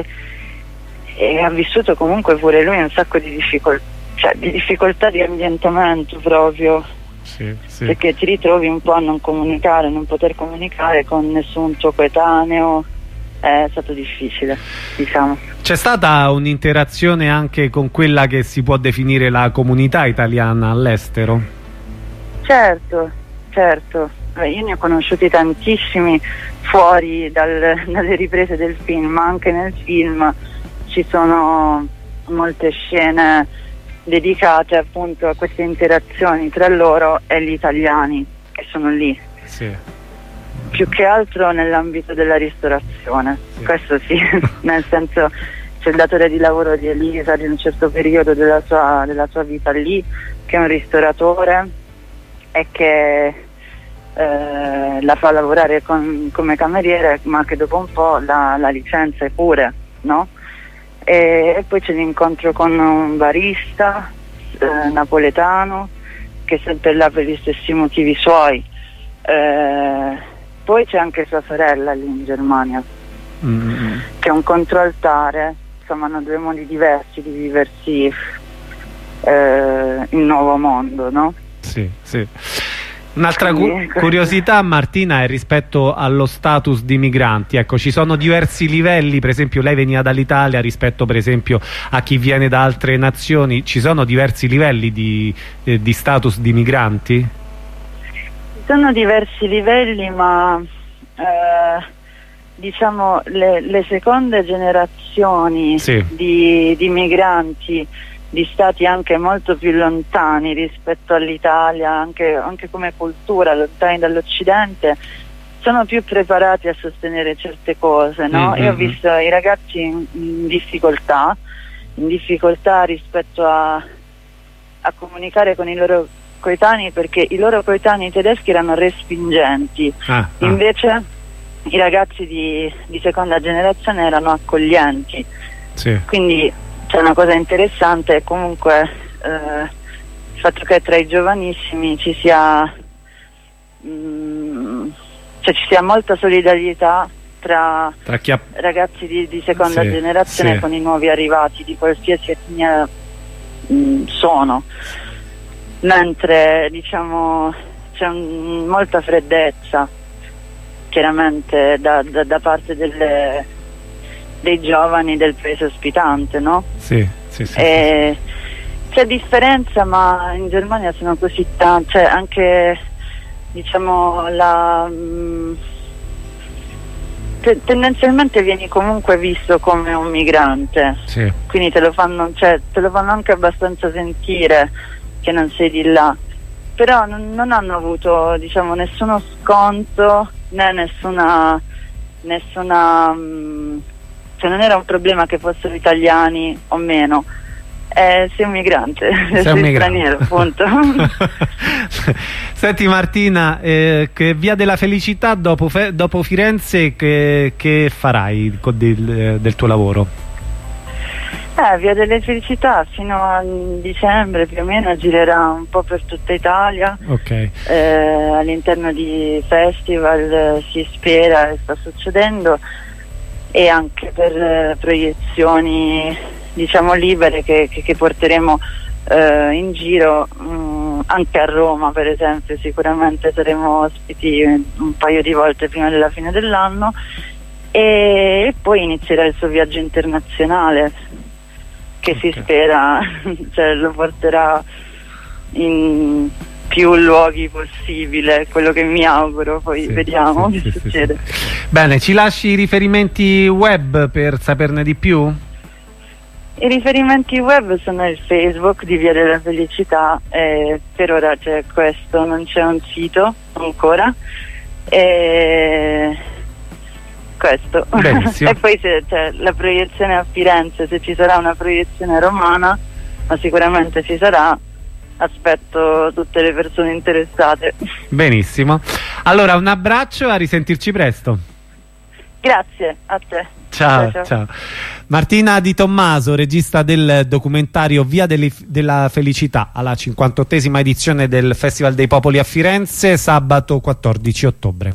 e ha vissuto comunque pure lui un sacco di difficoltà, cioè di difficoltà di ambientamento proprio, sì, sì. Perché ti ritrovi un po' a non comunicare, non poter comunicare con nessun tuo coetaneo, è stato difficile, diciamo. C'è stata un'interazione anche con quella che si può definire la comunità italiana all'estero? Certo, certo. Beh, io ne ho conosciuti tantissimi fuori dal, dalle riprese del film, ma anche nel film ci sono molte scene dedicate appunto a queste interazioni tra loro e gli italiani che sono lì. Sì. Più che altro nell'ambito della ristorazione, sì. Questo sì, nel senso c'è il datore di lavoro di Elisa di un certo periodo della sua, della sua vita lì, che è un ristoratore e che eh, la fa lavorare con, come cameriere, ma che dopo un po' la, la licenzia pure, no? E, e poi c'è l'incontro con un barista eh, napoletano che è sempre là per gli stessi motivi suoi. Eh, poi c'è anche sua sorella lì in Germania, mm-hmm. che è un controaltare, insomma hanno due modi diversi di viversi eh, il nuovo mondo, no? Sì, sì. Un'altra cu curiosità, Martina, è rispetto allo status di migranti. Ecco, ci sono diversi livelli, per esempio lei veniva dall'Italia rispetto per esempio a chi viene da altre nazioni, ci sono diversi livelli di, eh, di status di migranti? Sono diversi livelli, ma eh, diciamo le, le seconde generazioni sì. di, di migranti di stati anche molto più lontani rispetto all'Italia, anche, anche come cultura, lontani dall'Occidente, sono più preparati a sostenere certe cose, no? Mm-hmm. Io ho visto i ragazzi in, in difficoltà, in difficoltà rispetto a, a comunicare con i loro coetanei, perché i loro coetanei tedeschi erano respingenti, ah, invece ah. i ragazzi di, di seconda generazione erano accoglienti, sì. Quindi c'è una cosa interessante, comunque eh, il fatto che tra i giovanissimi ci sia mh, cioè ci sia molta solidarietà tra, tra chi ha... ragazzi di, di seconda sì, generazione sì. con i nuovi arrivati di qualsiasi etnia mh, sono, mentre diciamo c'è un, molta freddezza chiaramente da, da, da parte delle dei giovani del paese ospitante, no? Sì, sì, sì, e sì. C'è differenza, ma in Germania sono così tanti, cioè anche diciamo la mh, te, tendenzialmente vieni comunque visto come un migrante, sì. Quindi te lo fanno, cioè, te lo fanno anche abbastanza sentire che non sei di là, però non, non hanno avuto diciamo nessuno sconto né nessuna nessuna mh, cioè non era un problema che fossero italiani o meno, eh, sei un migrante, sei, sei un migrante. Straniero, appunto. Senti Martina, eh, che Via della Felicità dopo, dopo Firenze che, che farai del, del tuo lavoro? Eh, Via delle Felicità fino a dicembre più o meno girerà un po' per tutta Italia, okay. eh, all'interno di festival eh, si spera e sta succedendo, e anche per eh, proiezioni diciamo libere che, che, che porteremo eh, in giro, mh, anche a Roma per esempio sicuramente saremo ospiti un paio di volte prima della fine dell'anno, e, e poi inizierà il suo viaggio internazionale che okay. si spera cioè, lo porterà in più luoghi possibile, quello che mi auguro, poi sì, vediamo sì, che sì, succede. Sì, sì. Bene, ci lasci i riferimenti web per saperne di più? I riferimenti web sono il Facebook di Via della Felicità, e per ora c'è questo, non c'è un sito ancora, e questo. E poi c'è, c'è la proiezione a Firenze, se ci sarà una proiezione romana, ma sicuramente ci sarà, aspetto tutte le persone interessate. Benissimo, allora un abbraccio, a risentirci presto. Grazie a te. Ciao, ciao, ciao. Martina Di Tommaso, regista del documentario Via delle, della Felicità, alla cinquantottesima edizione del Festival dei Popoli a Firenze, sabato quattordici ottobre.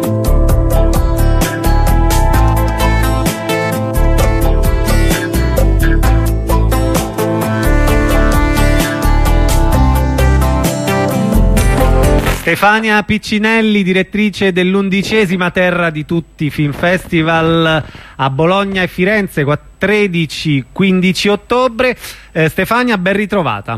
Stefania Piccinelli, direttrice dell'undicesima Terra di Tutti Film Festival a Bologna e Firenze, tredici quindici ottobre. Eh, Stefania, ben ritrovata.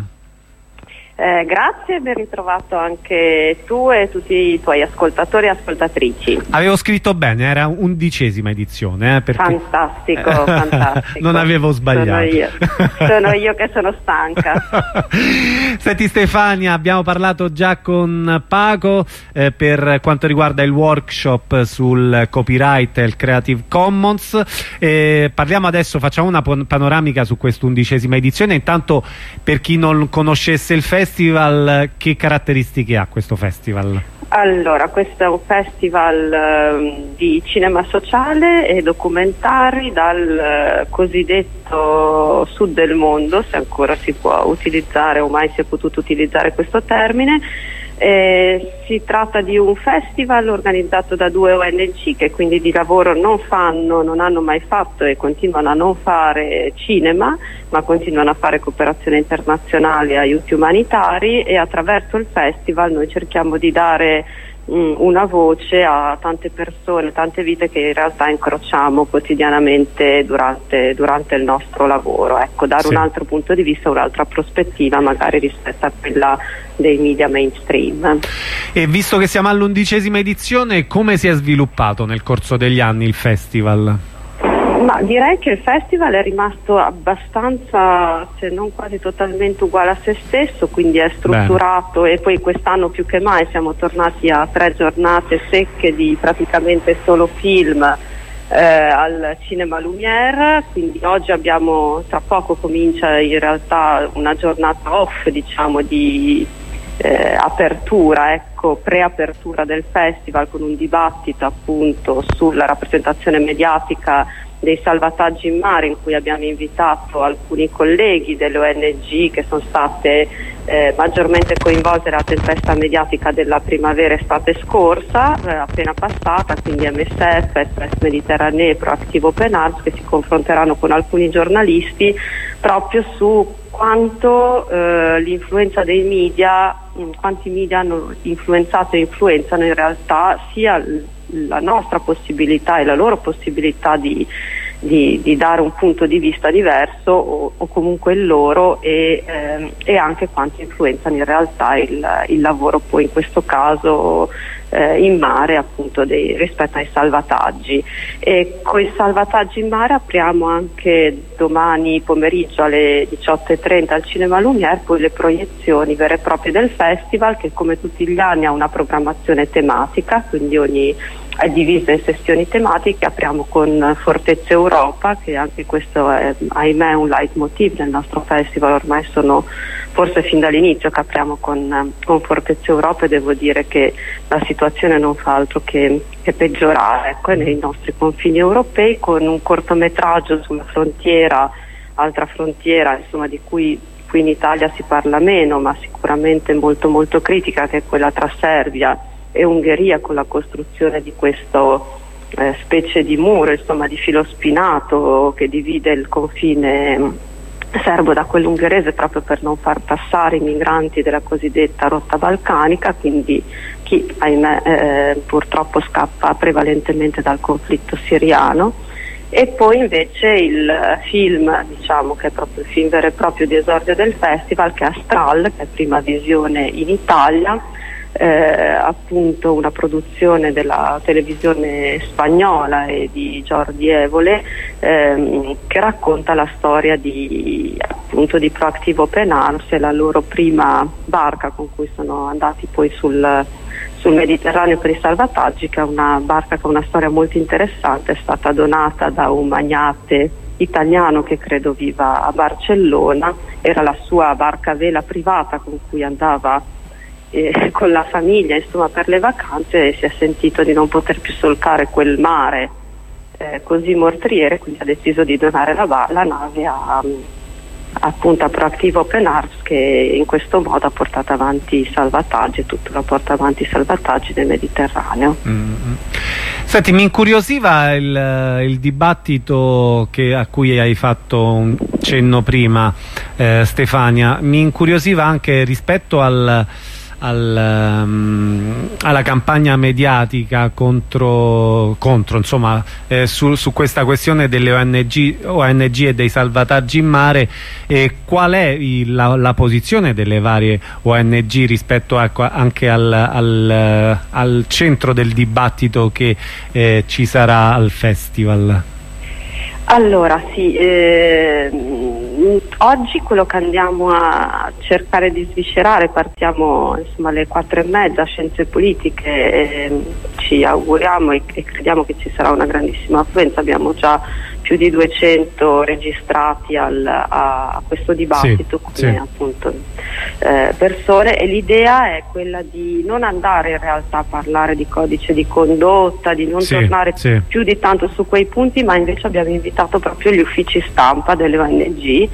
Eh, grazie, ben ritrovato anche tu e tutti i tuoi ascoltatori e ascoltatrici. Avevo scritto bene, era undicesima edizione. Eh, perché... Fantastico, fantastico. Non avevo sbagliato. Sono io, sono io che sono stanca. Senti Stefania, abbiamo parlato già con Paco eh, per quanto riguarda il workshop sul copyright e il Creative Commons. Eh, parliamo adesso, facciamo una panoramica su quest'undicesima edizione. Intanto, per chi non conoscesse il festival, Festival, che caratteristiche ha questo festival? Allora, questo è un festival eh, di cinema sociale e documentari dal eh, cosiddetto sud del mondo, se ancora si può utilizzare o mai si è potuto utilizzare questo termine. Eh, si tratta di un festival organizzato da due O N G che quindi di lavoro non fanno, non hanno mai fatto e continuano a non fare cinema, ma continuano a fare cooperazione internazionale e aiuti umanitari, e attraverso il festival noi cerchiamo di dare mh, una voce a tante persone, tante vite che in realtà incrociamo quotidianamente durante, durante il nostro lavoro. Ecco, dare sì. un altro punto di vista, un'altra prospettiva magari rispetto a quella dei media mainstream. E visto che siamo all'undicesima edizione, come si è sviluppato nel corso degli anni il festival? Ma direi che il festival è rimasto abbastanza, se non quasi totalmente uguale a se stesso, quindi è strutturato. Bene. E poi quest'anno più che mai siamo tornati a tre giornate secche di praticamente solo film eh, al Cinema Lumière, quindi oggi abbiamo, tra poco comincia in realtà una giornata off, diciamo, di Eh, apertura, ecco, preapertura del festival, con un dibattito appunto sulla rappresentazione mediatica dei salvataggi in mare, in cui abbiamo invitato alcuni colleghi delle O N G che sono state eh, maggiormente coinvolte nella tempesta mediatica della primavera-estate scorsa, eh, appena passata, quindi M S F, S O S Mediterranee e Proactive Open Arms, che si confronteranno con alcuni giornalisti proprio su quanto eh, l'influenza dei media, quanti media hanno influenzato e influenzano in realtà sia la nostra possibilità e la loro possibilità di, di, di dare un punto di vista diverso o, o comunque il loro, e, eh, e anche quanto influenzano in realtà il, il lavoro poi in questo caso eh, in mare, appunto, dei, rispetto ai salvataggi. E con i salvataggi in mare apriamo anche domani pomeriggio alle diciotto e trenta al Cinema Lumière poi le proiezioni vere e proprie del festival, che come tutti gli anni ha una programmazione tematica, quindi ogni è divisa in sessioni tematiche. Apriamo con Fortezza Europa, che anche questo è, ahimè, un leitmotiv del nostro festival, ormai sono forse fin dall'inizio che apriamo con, con Fortezza Europa, e devo dire che la situazione non fa altro che, che peggiorare, ecco, nei nostri confini europei, con un cortometraggio sulla frontiera, altra frontiera, insomma, di cui qui in Italia si parla meno, ma sicuramente molto molto critica, che è quella tra Serbia e Ungheria, con la costruzione di questo eh, specie di muro, insomma, di filo spinato che divide il confine serbo da quello ungherese, proprio per non far passare i migranti della cosiddetta rotta balcanica, quindi chi, ahimè, eh, purtroppo scappa prevalentemente dal conflitto siriano. E poi invece il film, diciamo, che è proprio il film vero e proprio di esordio del festival, che è Astral, che è prima visione in Italia, eh, appunto una produzione della televisione spagnola e di Jordi Évole, ehm, che racconta la storia di, appunto, di Proactive Open Arms e la loro prima barca con cui sono andati poi sul, sul Mediterraneo per i salvataggi, che è una barca che ha una storia molto interessante, è stata donata da un magnate italiano che credo viva a Barcellona, era la sua barca a vela privata con cui andava eh, con la famiglia, insomma, per le vacanze, e si è sentito di non poter più solcare quel mare eh, così mortriere, quindi ha deciso di donare la, la nave a, appunto a Proactive Open Arms, che in questo modo ha portato avanti i salvataggi, tuttora porta avanti i salvataggi nel Mediterraneo. Mm-hmm. Senti, mi incuriosiva il, il dibattito che, a cui hai fatto un cenno prima, eh, Stefania, mi incuriosiva anche rispetto al, al, um, alla campagna mediatica contro, contro insomma, eh, su, su questa questione delle O N G, O N G e dei salvataggi in mare, e qual è il, la, la posizione delle varie O N G rispetto a, anche al, al, al centro del dibattito che eh, ci sarà al festival? Allora sì, eh, oggi quello che andiamo a cercare di sviscerare, partiamo insomma alle quattro e mezza, Scienze Politiche, eh, ci auguriamo e, e crediamo che ci sarà una grandissima affluenza, abbiamo già più di duecento registrati al, a, a questo dibattito, sì, come sì. appunto eh, persone, e l'idea è quella di non andare in realtà a parlare di codice di condotta, di non sì, tornare sì. più di tanto su quei punti, ma invece abbiamo invitato proprio gli uffici stampa delle O N G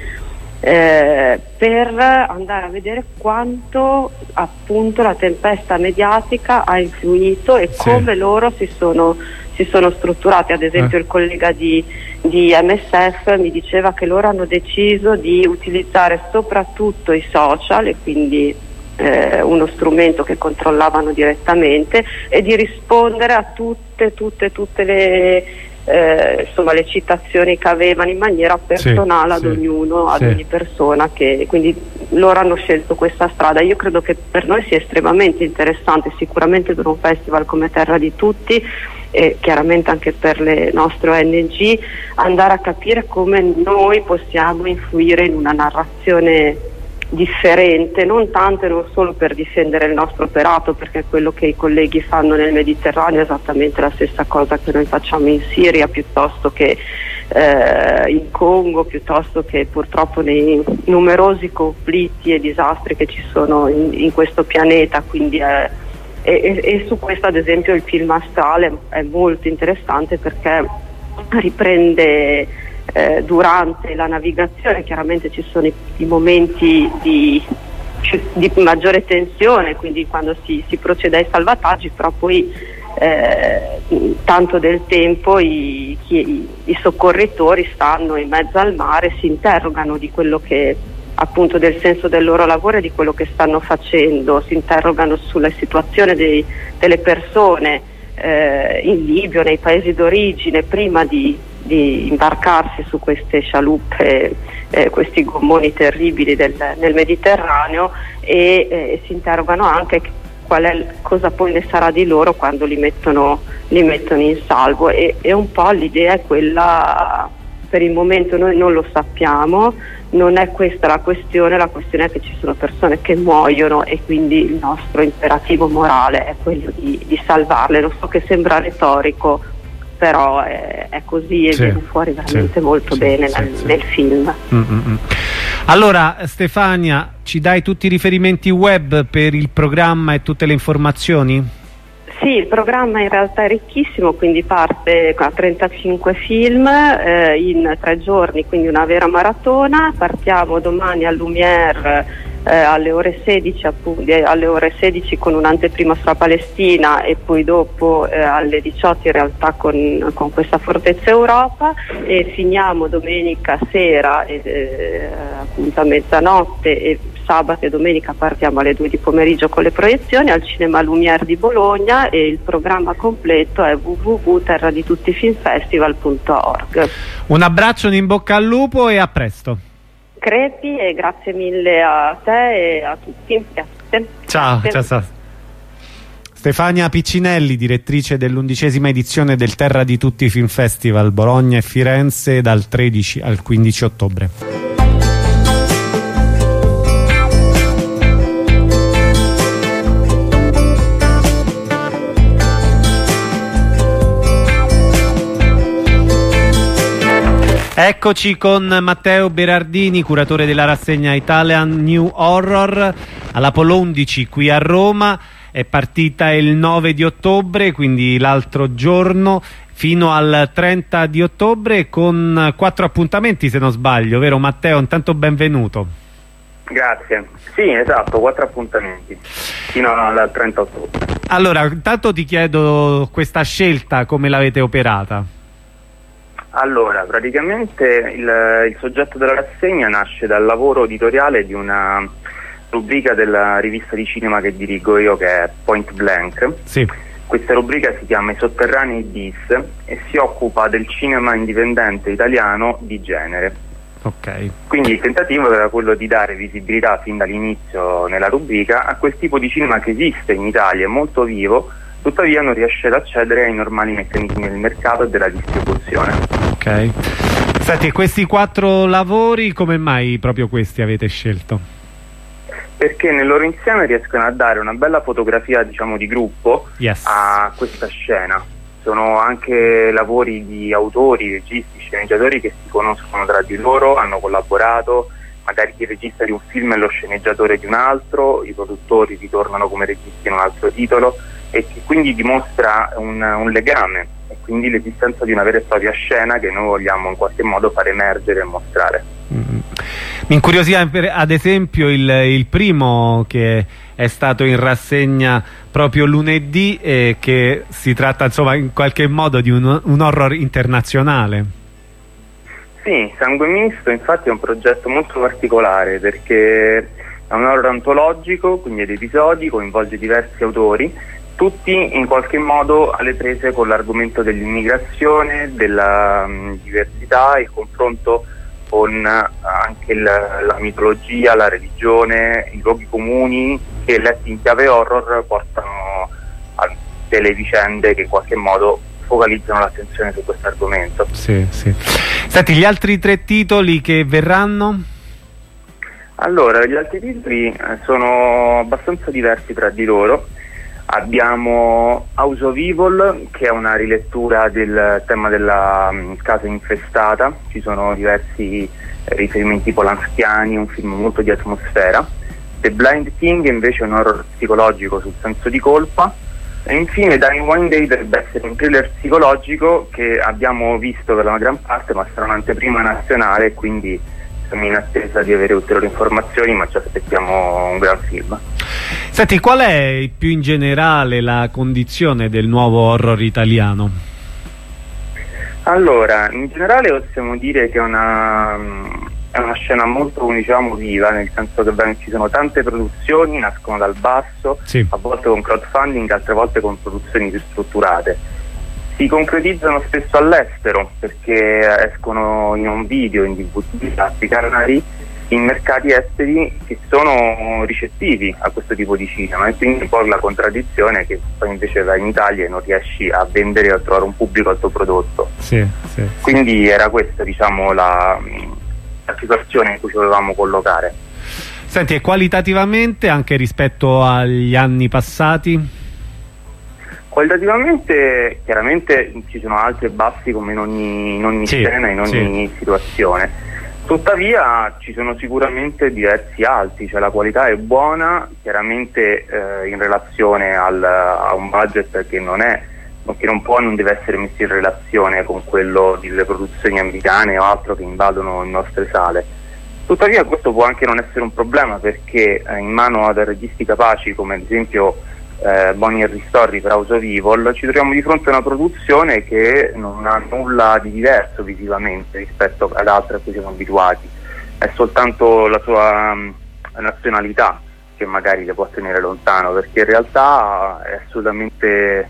eh, per andare a vedere quanto appunto la tempesta mediatica ha influito e sì. come loro si sono si sono strutturati. Ad esempio eh. il collega di, di M S F mi diceva che loro hanno deciso di utilizzare soprattutto i social, e quindi eh, uno strumento che controllavano direttamente, e di rispondere a tutte tutte tutte le eh, insomma le citazioni che avevano in maniera personale sì, ad sì, ognuno, ad sì. ogni persona, che quindi loro hanno scelto questa strada. Io credo che per noi sia estremamente interessante, sicuramente per un festival come Terra di Tutti e chiaramente anche per le nostre O N G, andare a capire come noi possiamo influire in una narrazione differente, non tanto e non solo per difendere il nostro operato, perché quello che i colleghi fanno nel Mediterraneo è esattamente la stessa cosa che noi facciamo in Siria, piuttosto che eh, in Congo, piuttosto che purtroppo nei numerosi conflitti e disastri che ci sono in, in questo pianeta, quindi è E, e, e su questo ad esempio il film Astrale è molto interessante, perché riprende eh, durante la navigazione, chiaramente ci sono i, i momenti di, di maggiore tensione, quindi quando si, si procede ai salvataggi, però poi eh, tanto del tempo i, i, i soccorritori stanno in mezzo al mare, si interrogano di quello che appunto del senso del loro lavoro e di quello che stanno facendo, si interrogano sulla situazione dei, delle persone eh, in Libia, nei paesi d'origine, prima di, di imbarcarsi su queste scialuppe, eh, questi gommoni terribili del, nel Mediterraneo, e eh, si interrogano anche qual è, cosa poi ne sarà di loro quando li mettono, li mettono in salvo, e, e un po' l'idea è quella. Per il momento noi non lo sappiamo, non è questa la questione, la questione è che ci sono persone che muoiono, e quindi il nostro imperativo morale è quello di, di salvarle. Lo so che sembra retorico, però è, è così, e sì, viene fuori veramente sì, molto sì, bene sì, nel, sì. nel film. Mm-mm. Allora Stefania, ci dai tutti i riferimenti web per il programma e tutte le informazioni? Sì, il programma in realtà è ricchissimo, quindi parte a trentacinque film eh, in tre giorni, quindi una vera maratona. Partiamo domani al Lumière eh, alle ore sedici, appunto, alle ore sedici con un'anteprima sulla Palestina, e poi dopo eh, alle diciotto in realtà con, con questa Fortezza Europa, e finiamo domenica sera eh, appunto a mezzanotte, e sabato e domenica partiamo alle due di pomeriggio con le proiezioni al Cinema Lumière di Bologna, e il programma completo è w w w punto terra di tutti film festival punto org. Un abbraccio, un in bocca al lupo e a presto. Crepi, e grazie mille a te e a tutti. Grazie. Ciao, Grazie. ciao. ciao. Stefania Piccinelli, direttrice dell'undicesima edizione del Terra di Tutti Film Festival Bologna e Firenze dal tredici al quindici ottobre. Eccoci con Matteo Berardini, curatore della rassegna Italian New Horror all'Apollo undici qui a Roma. È partita il nove di ottobre, quindi l'altro giorno, fino al trenta di ottobre, con quattro appuntamenti se non sbaglio, vero Matteo? Intanto benvenuto. Grazie, sì, esatto, quattro appuntamenti fino al trenta ottobre. Allora, intanto ti chiedo questa scelta, come l'avete operata? Allora, praticamente il, il soggetto della rassegna nasce dal lavoro editoriale di una rubrica della rivista di cinema che dirigo io, che è Point Blank. Sì. Questa rubrica si chiama I Sotterranei bis e si occupa del cinema indipendente italiano di genere. Ok. Quindi il tentativo era quello di dare visibilità fin dall'inizio nella rubrica a quel tipo di cinema che esiste in Italia, è molto vivo, tuttavia non riesce ad accedere ai normali meccanismi del mercato e della distribuzione. Ok. Senti, questi quattro lavori, come mai proprio questi avete scelto? Perché nel loro insieme riescono a dare una bella fotografia, diciamo, di gruppo yes. a questa scena. Sono anche lavori di autori, registi, sceneggiatori che si conoscono tra di loro, hanno collaborato, magari il regista di un film è lo sceneggiatore di un altro, i produttori ritornano come registi in un altro titolo, e che quindi dimostra un, un legame e quindi l'esistenza di una vera e propria scena che noi vogliamo in qualche modo far emergere e mostrare. Mm. Mi incuriosiva ad esempio il, il primo che è stato in rassegna proprio lunedì e che si tratta insomma in qualche modo di un, un horror internazionale. Sì, Sangue Misto infatti è un progetto molto particolare perché è un horror antologico, quindi ad episodi, coinvolge diversi autori, tutti in qualche modo alle prese con l'argomento dell'immigrazione, della um, diversità, il confronto con uh, anche il, la mitologia, la religione, i luoghi comuni che letti in chiave horror portano a delle vicende che in qualche modo focalizzano l'attenzione su questo argomento. Sì, sì. Senti, gli altri tre titoli che verranno? Allora, gli altri titoli eh, sono abbastanza diversi tra di loro. Abbiamo House of Evil, che è una rilettura del tema della um, casa infestata, ci sono diversi eh, riferimenti polanskiani, un film molto di atmosfera. The Blind King invece è un horror psicologico sul senso di colpa, e infine Dying One Day dovrebbe essere un thriller psicologico che abbiamo visto per la gran parte, ma sarà un'anteprima nazionale, quindi siamo in attesa di avere ulteriori informazioni, ma ci aspettiamo un gran film. Senti, qual è più in generale la condizione del nuovo horror italiano? Allora, in generale possiamo dire che è una, è una scena molto, diciamo, viva, nel senso che beh, ci sono tante produzioni, nascono dal basso, sì. a volte con crowdfunding, altre volte con produzioni più strutturate. Si concretizzano spesso all'estero perché escono in un video, in D V D, altri canali, in mercati esteri che sono ricettivi a questo tipo di cinema, e quindi poi la contraddizione è che poi invece vai in Italia e non riesci a vendere o a trovare un pubblico al tuo prodotto. Sì, sì, quindi era questa, diciamo, la, la situazione in cui ci dovevamo collocare. Senti, e qualitativamente anche rispetto agli anni passati? Qualitativamente chiaramente ci sono alti e bassi come in ogni, in ogni sì, scena, in ogni sì. situazione. Tuttavia ci sono sicuramente diversi alti, cioè la qualità è buona, chiaramente eh, in relazione al, a un budget che non è, che non può, non deve essere messo in relazione con quello delle produzioni americane o altro che invadono le nostre sale. Tuttavia questo può anche non essere un problema, perché eh, in mano ad registi capaci come ad esempio eh, Bonnie e Ristori per House of Evil ci troviamo di fronte a una produzione che non ha nulla di diverso visivamente rispetto ad altre a cui siamo abituati, è soltanto la sua um, nazionalità che magari le può tenere lontano, perché in realtà è assolutamente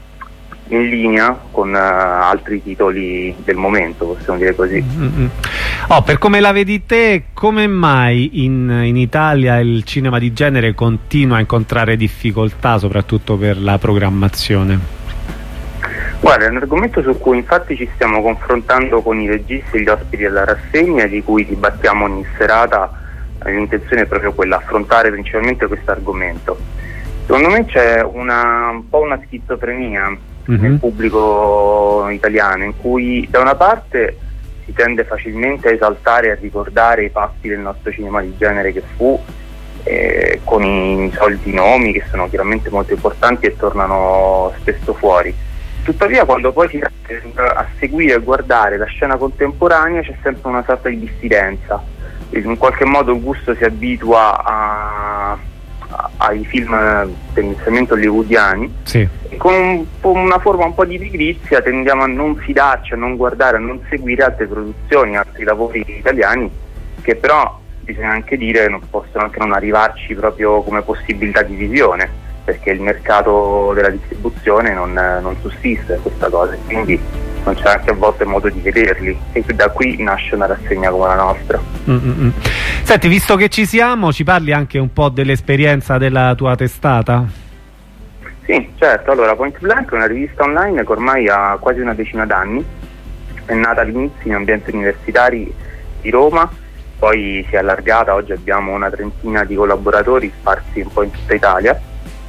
in linea con uh, altri titoli del momento, possiamo dire così. Mm-hmm. Oh, per come la vedi te, come mai in, in Italia il cinema di genere continua a incontrare difficoltà, soprattutto per la programmazione? Guarda, è un argomento su cui infatti ci stiamo confrontando con i registi e gli ospiti della rassegna, di cui dibattiamo ogni serata. L'intenzione è proprio quella, affrontare principalmente questo argomento. Secondo me c'è una, un po' una schizofrenia mm-hmm. nel pubblico italiano, in cui da una parte si tende facilmente a esaltare e a ricordare i fatti del nostro cinema di genere che fu, eh, con i soliti nomi che sono chiaramente molto importanti e tornano spesso fuori. Tuttavia, quando poi si a seguire e guardare la scena contemporanea, c'è sempre una sorta di dissidenza. In qualche modo il gusto si abitua a, a, ai film tendenzialmente hollywoodiani, sì. E con un, una forma un po' di pigrizia tendiamo a non fidarci, a non guardare, a non seguire altre produzioni, altri lavori italiani, che però bisogna anche dire non possono anche non arrivarci proprio come possibilità di visione, perché il mercato della distribuzione non, non sussiste questa cosa, quindi non c'è anche a volte modo di vederli, e da qui nasce una rassegna come la nostra. Mm-mm. Senti, visto che ci siamo, ci parli anche un po' dell'esperienza della tua testata? Sì, certo. Allora, Point Blank è una rivista online che ormai ha quasi una decina d'anni, è nata all'inizio in ambienti universitari di Roma, poi si è allargata, oggi abbiamo una trentina di collaboratori sparsi un po' in tutta Italia.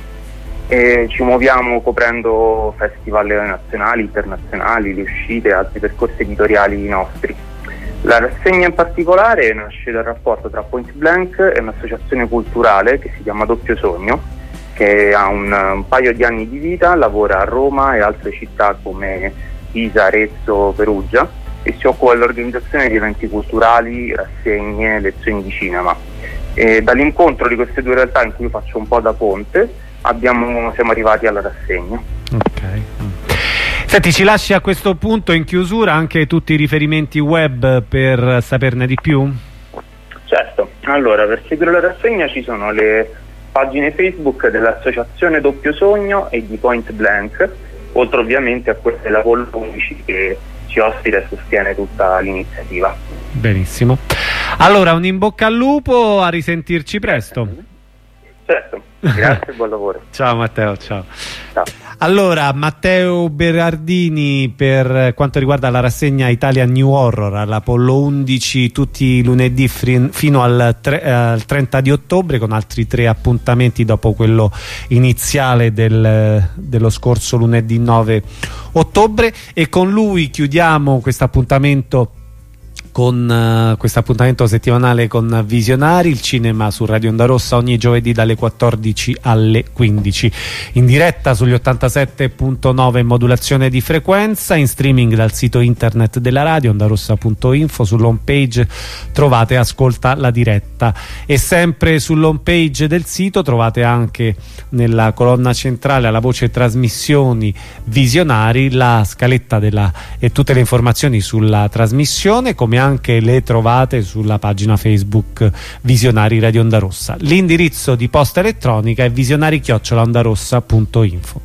E ci muoviamo coprendo festival nazionali, internazionali, le uscite e altri percorsi editoriali nostri. La rassegna in particolare nasce dal rapporto tra Point Blank e un'associazione culturale che si chiama Doppio Sogno, che ha un, un paio di anni di vita, lavora a Roma e altre città come Pisa, Arezzo, Perugia, e si occupa dell'organizzazione di eventi culturali, rassegne, lezioni di cinema. E dall'incontro di queste due realtà, in cui io faccio un po' da ponte, Abbiamo, siamo arrivati alla rassegna. Ok. Senti, ci lasci a questo punto in chiusura anche tutti i riferimenti web per saperne di più? Certo, allora per seguire la rassegna ci sono le pagine Facebook dell'associazione Doppio Sogno e di Point Blank, oltre ovviamente a quelle dell'Apollo undici che ci ospita e sostiene tutta l'iniziativa. Benissimo, allora un in bocca al lupo, a risentirci presto. Certo, grazie e buon lavoro. Ciao Matteo, ciao. Ciao. Allora, Matteo Berardini per quanto riguarda la rassegna Italia New Horror all'Apollo undici tutti i lunedì fino al, tre, eh, al trenta di ottobre, con altri tre appuntamenti dopo quello iniziale del, dello scorso lunedì nove ottobre, e con lui chiudiamo questo appuntamento con uh, questo appuntamento settimanale con Visionari, il cinema su Radio Onda Rossa ogni giovedì dalle quattordici alle quindici, in diretta sugli ottantasette punto nove modulazione di frequenza, in streaming dal sito internet della radio ondarossa punto info. Sull'home page trovate Ascolta la diretta, e sempre sull'home page del sito trovate anche nella colonna centrale alla voce trasmissioni Visionari la scaletta della, e tutte le informazioni sulla trasmissione, come anche le trovate sulla pagina Facebook Visionari Radio Onda Rossa. L'indirizzo di posta elettronica è visionari chiocciola ondarossa punto info.